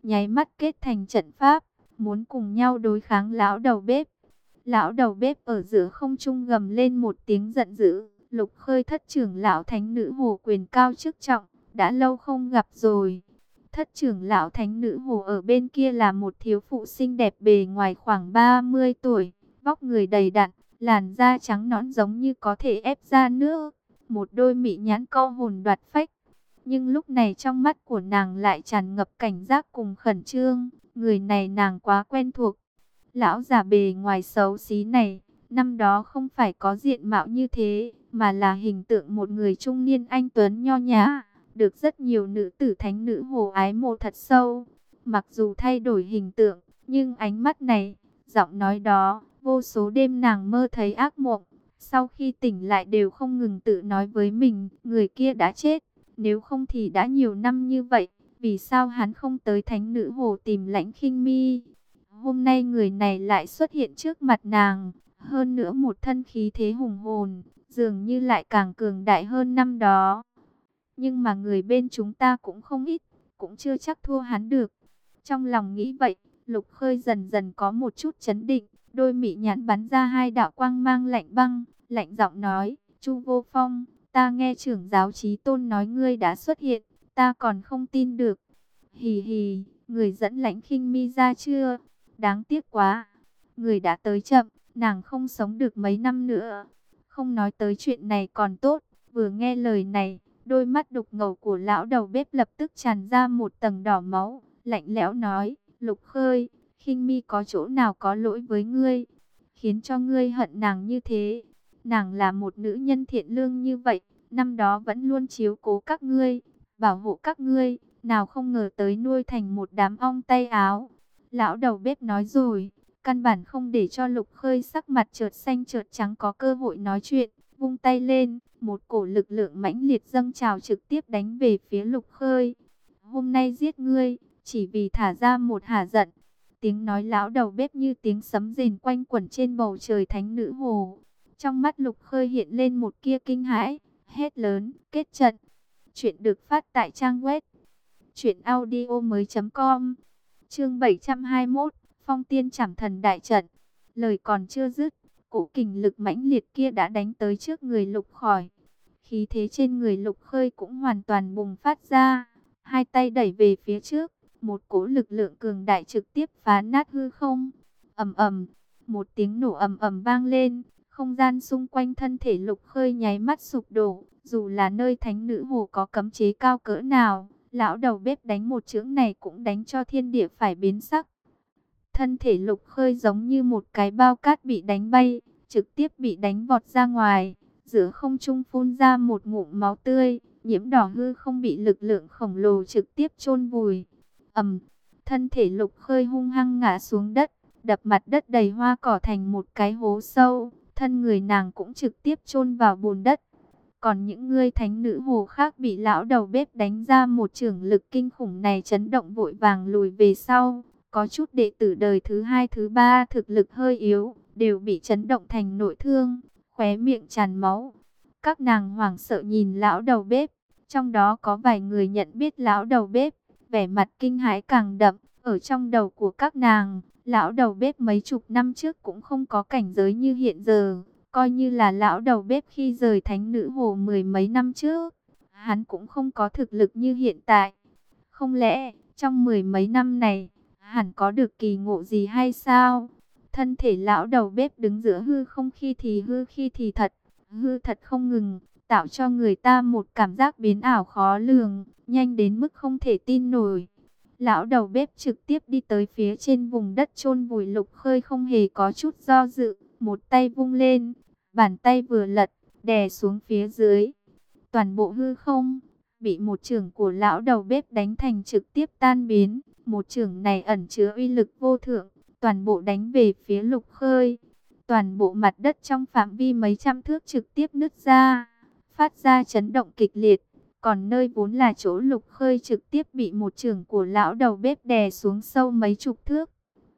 nháy mắt kết thành trận pháp, muốn cùng nhau đối kháng lão đầu bếp. Lão đầu bếp ở giữa không trung gầm lên một tiếng giận dữ, Lục Khơi thất trưởng lão thánh nữ hồ quyền cao chức trọng, đã lâu không gặp rồi. Thất trưởng lão thánh nữ hồ ở bên kia là một thiếu phụ xinh đẹp bề ngoài khoảng ba mươi tuổi, vóc người đầy đặn, làn da trắng nõn giống như có thể ép ra nước, một đôi mị nhãn câu hồn đoạt phách. Nhưng lúc này trong mắt của nàng lại tràn ngập cảnh giác cùng khẩn trương, người này nàng quá quen thuộc. Lão già bề ngoài xấu xí này, năm đó không phải có diện mạo như thế, mà là hình tượng một người trung niên anh tuấn nho nhã, được rất nhiều nữ tử thánh nữ hồ ái mộ thật sâu. Mặc dù thay đổi hình tượng, nhưng ánh mắt này, giọng nói đó, vô số đêm nàng mơ thấy ác mộng. Sau khi tỉnh lại đều không ngừng tự nói với mình, người kia đã chết, nếu không thì đã nhiều năm như vậy, vì sao hắn không tới thánh nữ hồ tìm Lãnh Khinh Mi. Hôm nay người này lại xuất hiện trước mặt nàng, hơn nữa một thân khí thế hùng hồn, dường như lại càng cường đại hơn năm đó. Nhưng mà người bên chúng ta cũng không ít, cũng chưa chắc thua hắn được. Trong lòng nghĩ vậy, Lục Khơi dần dần có một chút chấn định, đôi mị nhãn bắn ra hai đạo quang mang lạnh băng, lạnh giọng nói, Chu Vô Phong, ta nghe trưởng giáo Chí Tôn nói ngươi đã xuất hiện, ta còn không tin được. Hì hì, người dẫn Lãnh Khinh Mi ra chưa? Đáng tiếc quá, người đã tới chậm, nàng không sống được mấy năm nữa. Không nói tới chuyện này còn tốt, vừa nghe lời này, đôi mắt đục ngầu của lão đầu bếp lập tức tràn ra một tầng đỏ máu, lạnh lẽo nói, Lục Khơi, Khinh Mi có chỗ nào có lỗi với ngươi, khiến cho ngươi hận nàng như thế. Nàng là một nữ nhân thiện lương như vậy, năm đó vẫn luôn chiếu cố các ngươi, bảo hộ các ngươi, nào không ngờ tới nuôi thành một đám ong tay áo. Lão đầu bếp nói rồi, căn bản không để cho Lục Khơi sắc mặt chợt xanh chợt trắng có cơ hội nói chuyện, vung tay lên, một cổ lực lượng mãnh liệt dâng trào trực tiếp đánh về phía Lục Khơi. Hôm nay giết ngươi, chỉ vì thả ra một hả giận. Tiếng nói lão đầu bếp như tiếng sấm rền quanh quẩn trên bầu trời thánh nữ hồ. Trong mắt Lục Khơi hiện lên một kia kinh hãi, hét lớn, kết trận. Chuyện được phát tại trang web truyện audio mới chấm com. Chương bảy trăm hai mươi mốt, Phong Tiên Trảm Thần đại trận. Lời còn chưa dứt, cổ kình lực mãnh liệt kia đã đánh tới trước người Lục Khởi. Khí thế trên người Lục Khơi cũng hoàn toàn bùng phát ra, hai tay đẩy về phía trước, một cỗ lực lượng cường đại trực tiếp phá nát hư không. Ầm ầm, một tiếng nổ ầm ầm vang lên, không gian xung quanh thân thể Lục Khơi nháy mắt sụp đổ, dù là nơi thánh nữ hồ có cấm chế cao cỡ nào, lão đầu bếp đánh một chưởng này cũng đánh cho thiên địa phải biến sắc. Thân thể Lục Khơi giống như một cái bao cát bị đánh bay, trực tiếp bị đánh vọt ra ngoài, giữa không trung phun ra một ngụm máu tươi, nhiễm đỏ hư không bị lực lượng khổng lồ trực tiếp chôn vùi. Ầm, thân thể Lục Khơi hung hăng ngã xuống đất, đập mặt đất đầy hoa cỏ thành một cái hố sâu, thân người nàng cũng trực tiếp chôn vào bùn đất. Còn những ngươi thánh nữ hồ khác bị lão đầu bếp đánh ra một chưởng lực kinh khủng này chấn động vội vàng lùi về sau. Có chút đệ tử đời thứ hai thứ ba thực lực hơi yếu, đều bị chấn động thành nội thương, khóe miệng tràn máu. Các nàng hoảng sợ nhìn lão đầu bếp, trong đó có vài người nhận biết lão đầu bếp, vẻ mặt kinh hãi càng đậm. Ở trong đầu của các nàng, lão đầu bếp mấy chục năm trước cũng không có cảnh giới như hiện giờ. Coi như là lão đầu bếp khi rời thánh nữ hồ mười mấy năm trước, hắn cũng không có thực lực như hiện tại. Không lẽ, trong mười mấy năm này, hẳn có được kỳ ngộ gì hay sao? Thân thể lão đầu bếp đứng giữa hư không khi thì hư khi thì thật, hư thật không ngừng, tạo cho người ta một cảm giác biến ảo khó lường, nhanh đến mức không thể tin nổi. Lão đầu bếp trực tiếp đi tới phía trên vùng đất chôn vùi Lục Khơi không hề có chút do dự, một tay vung lên, bàn tay vừa lật, đè xuống phía dưới. Toàn bộ hư không bị một chưởng của lão đầu bếp đánh thành trực tiếp tan biến. Một chưởng này ẩn chứa uy lực vô thượng, toàn bộ đánh về phía Lục Khơi. Toàn bộ mặt đất trong phạm vi mấy trăm thước trực tiếp nứt ra, phát ra chấn động kịch liệt. Còn nơi vốn là chỗ Lục Khơi trực tiếp bị một chưởng của lão đầu bếp đè xuống sâu mấy chục thước.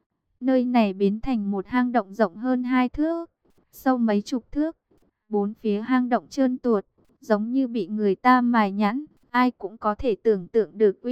Nơi này biến thành một hang động rộng hơn hai thước, sâu mấy chục thước. Bốn phía hang động trơn tuột, giống như bị người ta mài nhẵn. Ai cũng có thể tưởng tượng được uy lực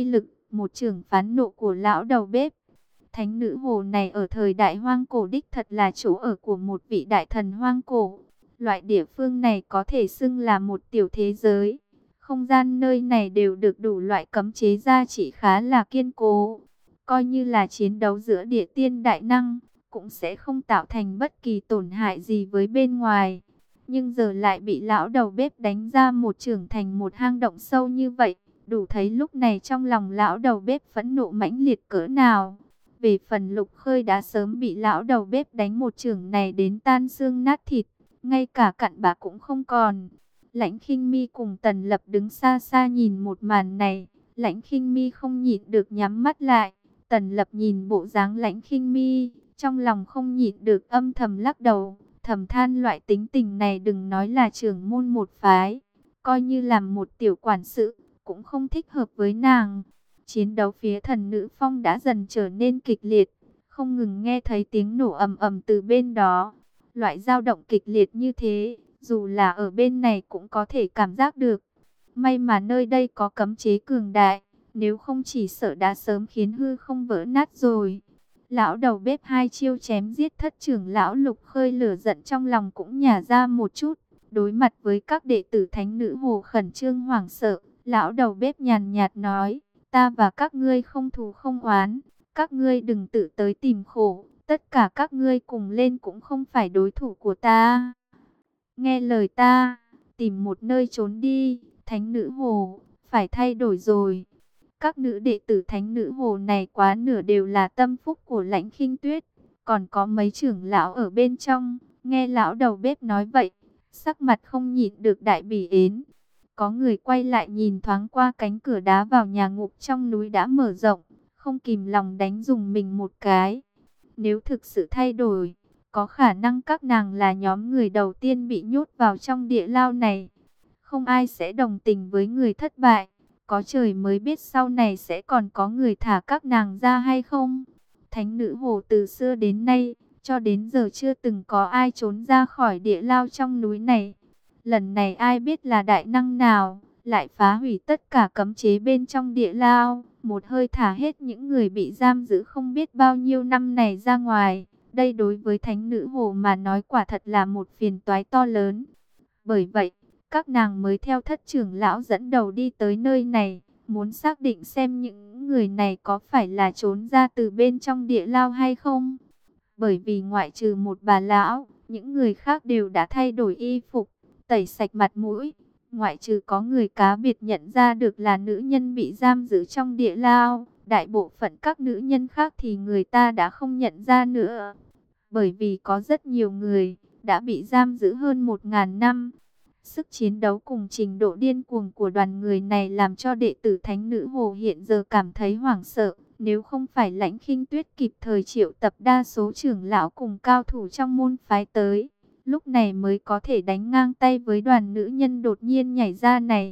một chưởng phán nộ của lão đầu bếp. Thánh nữ hồ này ở thời đại hoang cổ đích thật là chỗ ở của một vị đại thần hoang cổ. Loại địa phương này có thể xưng là một tiểu thế giới. Không gian nơi này đều được đủ loại cấm chế gia trị khá là kiên cố. Coi như là chiến đấu giữa địa tiên đại năng, cũng sẽ không tạo thành bất kỳ tổn hại gì với bên ngoài. Nhưng giờ lại bị lão đầu bếp đánh ra một chưởng thành một hang động sâu như vậy. Đủ thấy lúc này trong lòng lão đầu bếp phẫn nộ mãnh liệt cỡ nào. Về phần Lục Khơi đã sớm bị lão đầu bếp đánh một chưởng này đến tan xương nát thịt. Ngay cả cặn bã cũng không còn. Lãnh Khinh Mi cùng Tần Lập đứng xa xa nhìn một màn này. Lãnh Khinh Mi không nhịn được nhắm mắt lại. Tần Lập nhìn bộ dáng Lãnh Khinh Mi, trong lòng không nhịn được âm thầm lắc đầu. Thầm than loại tính tình này đừng nói là trưởng môn một phái, coi như làm một tiểu quản sự, cũng không thích hợp với nàng. Chiến đấu phía Thần Nữ Phong đã dần trở nên kịch liệt, không ngừng nghe thấy tiếng nổ ầm ầm từ bên đó. Loại dao động kịch liệt như thế, dù là ở bên này cũng có thể cảm giác được. May mà nơi đây có cấm chế cường đại, nếu không chỉ sợ đã sớm khiến hư không vỡ nát rồi. Lão đầu bếp hai chiêu chém giết thất trưởng lão Lục Khơi, lửa giận trong lòng cũng nhả ra một chút. Đối mặt với các đệ tử Thánh Nữ Hồ khẩn trương hoảng sợ, lão đầu bếp nhàn nhạt nói, ta và các ngươi không thù không oán, các ngươi đừng tự tới tìm khổ, tất cả các ngươi cùng lên cũng không phải đối thủ của ta. Nghe lời ta, tìm một nơi trốn đi, Thánh Nữ Hồ, phải thay đổi rồi. Các nữ đệ tử Thánh Nữ Hồ này quá nửa đều là tâm phúc của Lãnh Khinh Tuyết, còn có mấy trưởng lão ở bên trong. Nghe lão đầu bếp nói vậy, sắc mặt không nhịn được đại bỉ ến. Có người quay lại nhìn thoáng qua cánh cửa đá vào nhà ngục trong núi đã mở rộng, không kìm lòng đánh dùng mình một cái. Nếu thực sự thay đổi, có khả năng các nàng là nhóm người đầu tiên bị nhốt vào trong địa lao này. Không ai sẽ đồng tình với người thất bại. Có trời mới biết sau này sẽ còn có người thả các nàng ra hay không. Thánh Nữ Hồ từ xưa đến nay, cho đến giờ chưa từng có ai trốn ra khỏi địa lao trong núi này. Lần này ai biết là đại năng nào, lại phá hủy tất cả cấm chế bên trong địa lao, một hơi thả hết những người bị giam giữ không biết bao nhiêu năm này ra ngoài. Đây đối với Thánh Nữ Hồ mà nói quả thật là một phiền toái to lớn. Bởi vậy, các nàng mới theo thất trưởng lão dẫn đầu đi tới nơi này, muốn xác định xem những người này có phải là trốn ra từ bên trong địa lao hay không. Bởi vì ngoại trừ một bà lão, những người khác đều đã thay đổi y phục, tẩy sạch mặt mũi. Ngoại trừ có người cá biệt nhận ra được là nữ nhân bị giam giữ trong địa lao, đại bộ phận các nữ nhân khác thì người ta đã không nhận ra nữa. Bởi vì có rất nhiều người đã bị giam giữ hơn một ngàn năm. Sức chiến đấu cùng trình độ điên cuồng của đoàn người này làm cho đệ tử Thánh Nữ Hồ hiện giờ cảm thấy hoảng sợ. Nếu không phải Lãnh Khinh Tuyết kịp thời triệu tập đa số trưởng lão cùng cao thủ trong môn phái tới, lúc này mới có thể đánh ngang tay với đoàn nữ nhân đột nhiên nhảy ra này.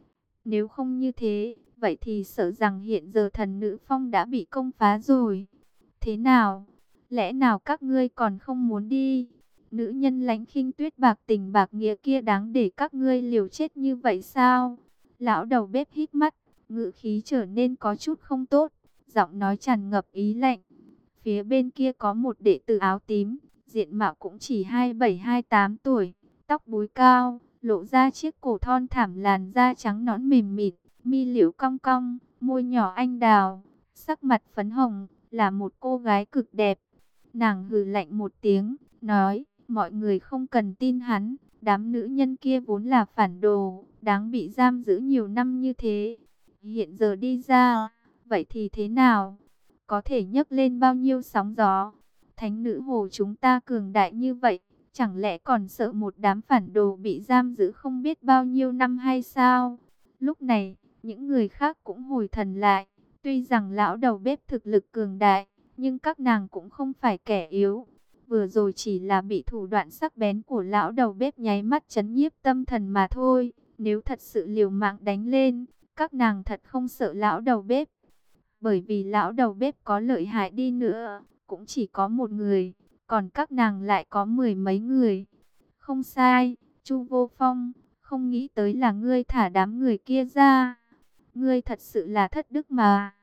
Nếu không như thế, vậy thì sợ rằng hiện giờ Thần Nữ Phong đã bị công phá rồi. Thế nào? Lẽ nào các ngươi còn không muốn đi? Nữ nhân Lãnh Khinh Tuyết bạc tình bạc nghĩa kia đáng để các ngươi liều chết như vậy sao? Lão đầu bếp hít mắt, ngữ khí trở nên có chút không tốt, giọng nói tràn ngập ý lạnh. Phía bên kia có một đệ tử áo tím, diện mạo cũng chỉ hai mươi bảy hai mươi tám tuổi, tóc búi cao, lộ ra chiếc cổ thon thảm, làn da trắng nõn mềm mịn, mi liễu cong cong, môi nhỏ anh đào, sắc mặt phấn hồng, là một cô gái cực đẹp. Nàng hừ lạnh một tiếng, nói, mọi người không cần tin hắn, đám nữ nhân kia vốn là phản đồ, đáng bị giam giữ nhiều năm như thế. Hiện giờ đi ra, vậy thì thế nào? Có thể nhấc lên bao nhiêu sóng gió? Thánh Nữ Hồ chúng ta cường đại như vậy, chẳng lẽ còn sợ một đám phản đồ bị giam giữ không biết bao nhiêu năm hay sao? Lúc này, những người khác cũng hồi thần lại. Tuy rằng lão đầu bếp thực lực cường đại, nhưng các nàng cũng không phải kẻ yếu. Vừa rồi chỉ là bị thủ đoạn sắc bén của lão đầu bếp nháy mắt chấn nhiếp tâm thần mà thôi. Nếu thật sự liều mạng đánh lên, các nàng thật không sợ lão đầu bếp. Bởi vì lão đầu bếp có lợi hại đi nữa, cũng chỉ có một người, còn các nàng lại có mười mấy người. Không sai, Chu Vô Phong, không nghĩ tới là ngươi thả đám người kia ra. Ngươi thật sự là thất đức mà.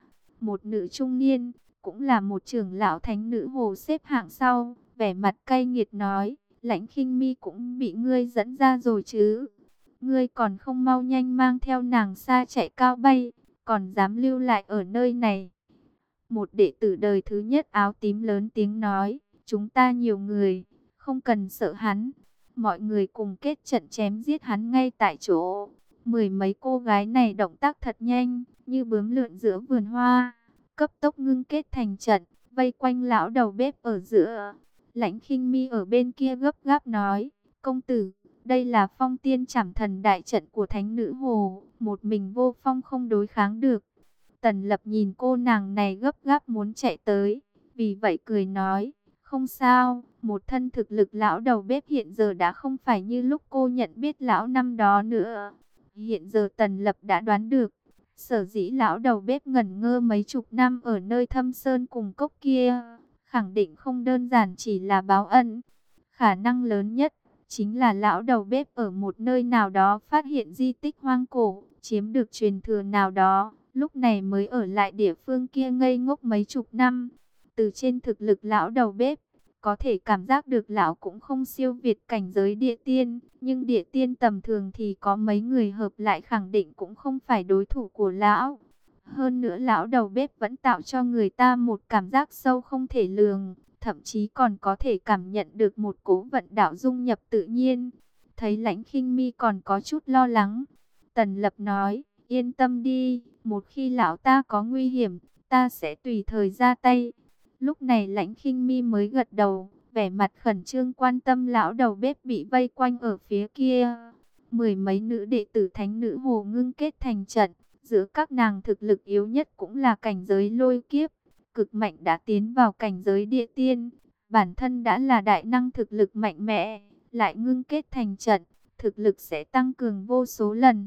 Một nữ trung niên, cũng là một trưởng lão thánh nữ hồ xếp hạng sau, vẻ mặt cay nghiệt nói, Lãnh Khinh Mi cũng bị ngươi dẫn ra rồi chứ. Ngươi còn không mau nhanh mang theo nàng xa chạy cao bay, còn dám lưu lại ở nơi này. Một đệ tử đời thứ nhất áo tím lớn tiếng nói, chúng ta nhiều người, không cần sợ hắn. Mọi người cùng kết trận chém giết hắn ngay tại chỗ. Mười mấy cô gái này động tác thật nhanh, như bướm lượn giữa vườn hoa, cấp tốc ngưng kết thành trận, vây quanh lão đầu bếp ở giữa. Lãnh Khinh Mi ở bên kia gấp gáp nói, công tử, đây là Phong Tiên Trảm Thần đại trận của Thánh Nữ Hồ, một mình vô phong không đối kháng được. Tần Lập nhìn cô nàng này gấp gáp muốn chạy tới, vì vậy cười nói, không sao, một thân thực lực lão đầu bếp hiện giờ đã không phải như lúc cô nhận biết lão năm đó nữa. Hiện giờ Tần Lập đã đoán được, sở dĩ lão đầu bếp ngẩn ngơ mấy chục năm ở nơi thâm sơn cùng cốc kia, khẳng định không đơn giản chỉ là báo ân. Khả năng lớn nhất, chính là lão đầu bếp ở một nơi nào đó phát hiện di tích hoang cổ, chiếm được truyền thừa nào đó, lúc này mới ở lại địa phương kia ngây ngốc mấy chục năm. Từ trên thực lực lão đầu bếp, có thể cảm giác được lão cũng không siêu việt cảnh giới địa tiên, nhưng địa tiên tầm thường thì có mấy người hợp lại khẳng định cũng không phải đối thủ của lão. Hơn nữa lão đầu bếp vẫn tạo cho người ta một cảm giác sâu không thể lường, thậm chí còn có thể cảm nhận được một cố vận đạo dung nhập tự nhiên. Thấy Lãnh Khinh Mi còn có chút lo lắng, Tần Lập nói, yên tâm đi, một khi lão ta có nguy hiểm, ta sẽ tùy thời ra tay. Lúc này Lãnh Khinh Mi mới gật đầu, vẻ mặt khẩn trương quan tâm lão đầu bếp bị vây quanh ở phía kia. Mười mấy nữ đệ tử Thánh Nữ Hồ ngưng kết thành trận, giữa các nàng thực lực yếu nhất cũng là cảnh giới lôi kiếp, cực mạnh đã tiến vào cảnh giới địa tiên, bản thân đã là đại năng thực lực mạnh mẽ, lại ngưng kết thành trận, thực lực sẽ tăng cường vô số lần.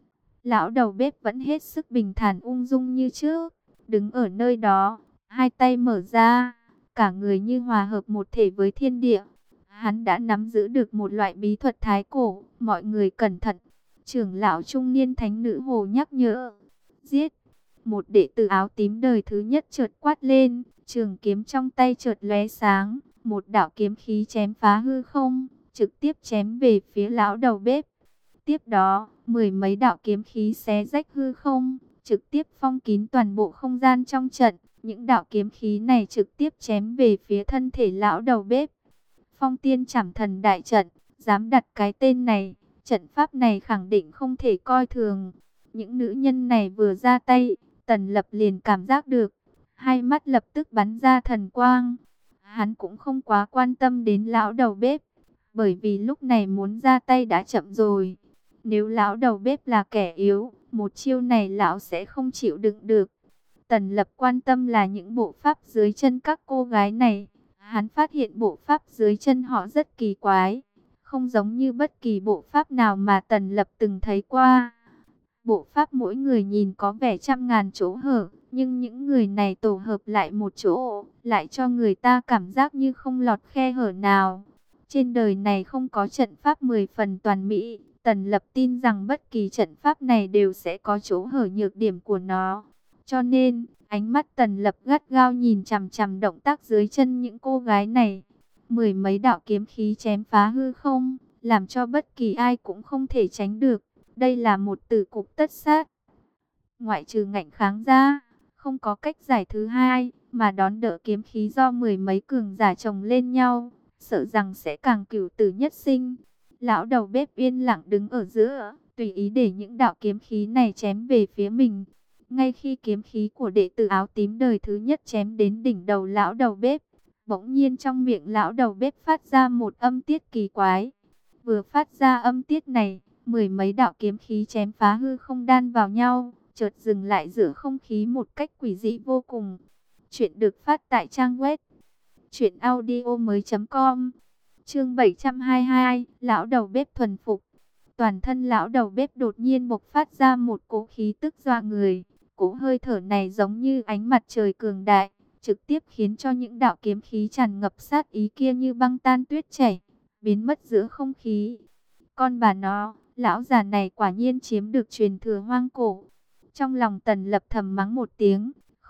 Lão đầu bếp vẫn hết sức bình thản ung dung như trước, đứng ở nơi đó, hai tay mở ra, cả người như hòa hợp một thể với thiên địa. Hắn đã nắm giữ được một loại bí thuật thái cổ, mọi người cẩn thận. Trưởng lão trung niên Thánh Nữ Hồ nhắc nhở, giết. Một đệ tử áo tím đời thứ nhất chợt quát lên, trường kiếm trong tay chợt lóe sáng, một đạo kiếm khí chém phá hư không, trực tiếp chém về phía lão đầu bếp. Tiếp đó, mười mấy đạo kiếm khí xé rách hư không, trực tiếp phong kín toàn bộ không gian trong trận. Những đạo kiếm khí này trực tiếp chém về phía thân thể lão đầu bếp. Phong Tiên Trảm Thần đại trận, dám đặt cái tên này, trận pháp này khẳng định không thể coi thường. Những nữ nhân này vừa ra tay, Tần Lập liền cảm giác được, hai mắt lập tức bắn ra thần quang. Hắn cũng không quá quan tâm đến lão đầu bếp, bởi vì lúc này muốn ra tay đã chậm rồi. Nếu lão đầu bếp là kẻ yếu, một chiêu này lão sẽ không chịu đựng được. Tần Lập quan tâm là những bộ pháp dưới chân các cô gái này. Hắn phát hiện bộ pháp dưới chân họ rất kỳ quái, không giống như bất kỳ bộ pháp nào mà Tần Lập từng thấy qua. Bộ pháp mỗi người nhìn có vẻ trăm ngàn chỗ hở, nhưng những người này tổ hợp lại một chỗ, lại cho người ta cảm giác như không lọt khe hở nào. Trên đời này không có trận pháp mười phần toàn mỹ, Tần Lập tin rằng bất kỳ trận pháp này đều sẽ có chỗ hở nhược điểm của nó. Cho nên, ánh mắt Tần Lập gắt gao nhìn chằm chằm động tác dưới chân những cô gái này. Mười mấy đạo kiếm khí chém phá hư không, làm cho bất kỳ ai cũng không thể tránh được. Đây là một tử cục tất sát. Ngoại trừ ngạnh kháng ra, không có cách giải thứ hai, mà đón đỡ kiếm khí do mười mấy cường giả chồng lên nhau, sợ rằng sẽ càng cửu tử nhất sinh. Lão đầu bếp yên lặng đứng ở giữa, tùy ý để những đạo kiếm khí này chém về phía mình. Ngay khi kiếm khí của đệ tử áo tím đời thứ nhất chém đến đỉnh đầu lão đầu bếp, bỗng nhiên trong miệng lão đầu bếp phát ra một âm tiết kỳ quái. Vừa phát ra âm tiết này, mười mấy đạo kiếm khí chém phá hư không đan vào nhau, chợt dừng lại giữa không khí một cách quỷ dị vô cùng. Chuyện được phát tại trang web truyện audio mới chấm com. Chương bảy trăm hai mươi hai, lão đầu bếp thuần phục. Toàn thân lão đầu bếp đột nhiên bộc phát ra một cỗ khí tức dọa người. Cỗ hơi thở này giống như ánh mặt trời cường đại, trực tiếp khiến cho những đạo kiếm khí tràn ngập sát ý kia như băng tan tuyết chảy, biến mất giữa không khí. Con bà nó, lão già này quả nhiên chiếm được truyền thừa hoang cổ. Trong lòng Tần Lập thầm mắng một tiếng,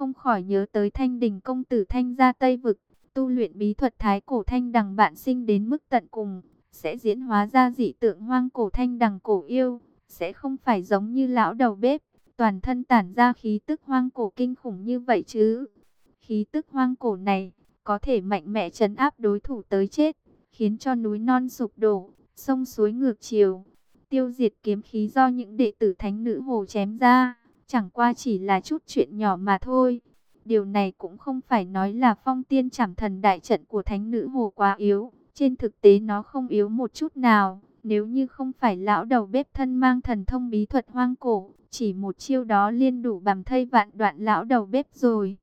không khỏi nhớ tới Thanh Đình công tử Thanh gia Tây Vực, tu luyện bí thuật thái cổ thanh đằng bạn sinh đến mức tận cùng, sẽ diễn hóa ra dị tượng hoang cổ thanh đằng cổ yêu, sẽ không phải giống như lão đầu bếp, toàn thân tản ra khí tức hoang cổ kinh khủng như vậy chứ. Khí tức hoang cổ này có thể mạnh mẽ trấn áp đối thủ tới chết, khiến cho núi non sụp đổ, sông suối ngược chiều. Tiêu diệt kiếm khí do những đệ tử thánh nữ hồ chém ra, chẳng qua chỉ là chút chuyện nhỏ mà thôi. Điều này cũng không phải nói là phong tiên trảm thần đại trận của thánh nữ hồ quá yếu. Trên thực tế nó không yếu một chút nào. Nếu như không phải lão đầu bếp thân mang thần thông bí thuật hoang cổ, chỉ một chiêu đó liên đủ bằm thây vạn đoạn lão đầu bếp rồi.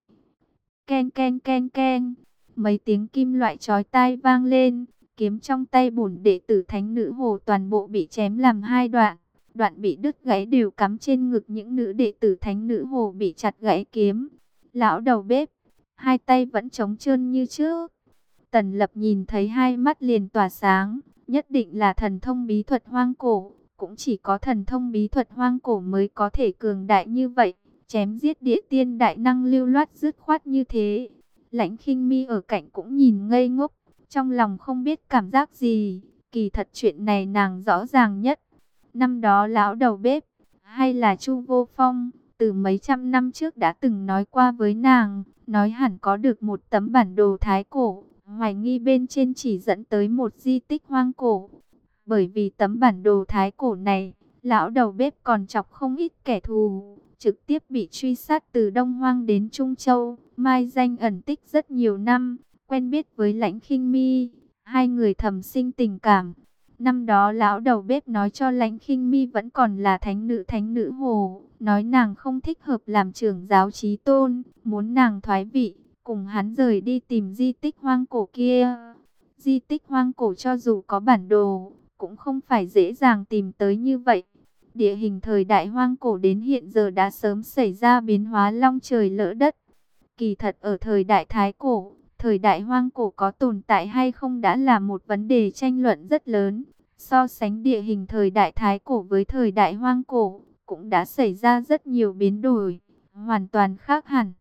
Ken ken ken ken, mấy tiếng kim loại chói tai vang lên, kiếm trong tay bổn đệ tử thánh nữ hồ toàn bộ bị chém làm hai đoạn. Đoạn bị đứt gãy đều cắm trên ngực những nữ đệ tử thánh nữ hồ bị chặt gãy kiếm. Lão đầu bếp, hai tay vẫn trống trơn như trước. Tần Lập nhìn thấy hai mắt liền tỏa sáng, nhất định là thần thông bí thuật hoang cổ. Cũng chỉ có thần thông bí thuật hoang cổ mới có thể cường đại như vậy, chém giết địa tiên đại năng lưu loát dứt khoát như thế. Lãnh Khinh Mi ở cạnh cũng nhìn ngây ngốc, trong lòng không biết cảm giác gì. Kỳ thật chuyện này nàng rõ ràng nhất. Năm đó lão đầu bếp, hay là Chu Vô Phong, từ mấy trăm năm trước đã từng nói qua với nàng, nói hẳn có được một tấm bản đồ thái cổ, hoài nghi bên trên chỉ dẫn tới một di tích hoang cổ. Bởi vì tấm bản đồ thái cổ này, lão đầu bếp còn chọc không ít kẻ thù, trực tiếp bị truy sát từ Đông Hoang đến Trung Châu, mai danh ẩn tích rất nhiều năm, quen biết với Lãnh Khinh Mi, hai người thầm sinh tình cảm. Năm đó lão đầu bếp nói cho Lãnh Khinh Mi vẫn còn là thánh nữ thánh nữ hồ, nói nàng không thích hợp làm trưởng giáo chí tôn, muốn nàng thoái vị, cùng hắn rời đi tìm di tích hoang cổ kia. Di tích hoang cổ cho dù có bản đồ, cũng không phải dễ dàng tìm tới như vậy. Địa hình thời đại hoang cổ đến hiện giờ đã sớm xảy ra biến hóa long trời lỡ đất. Kỳ thật ở thời đại thái cổ, thời đại hoang cổ có tồn tại hay không đã là một vấn đề tranh luận rất lớn. So sánh địa hình thời đại thái cổ với thời đại hoang cổ, cũng đã xảy ra rất nhiều biến đổi, hoàn toàn khác hẳn.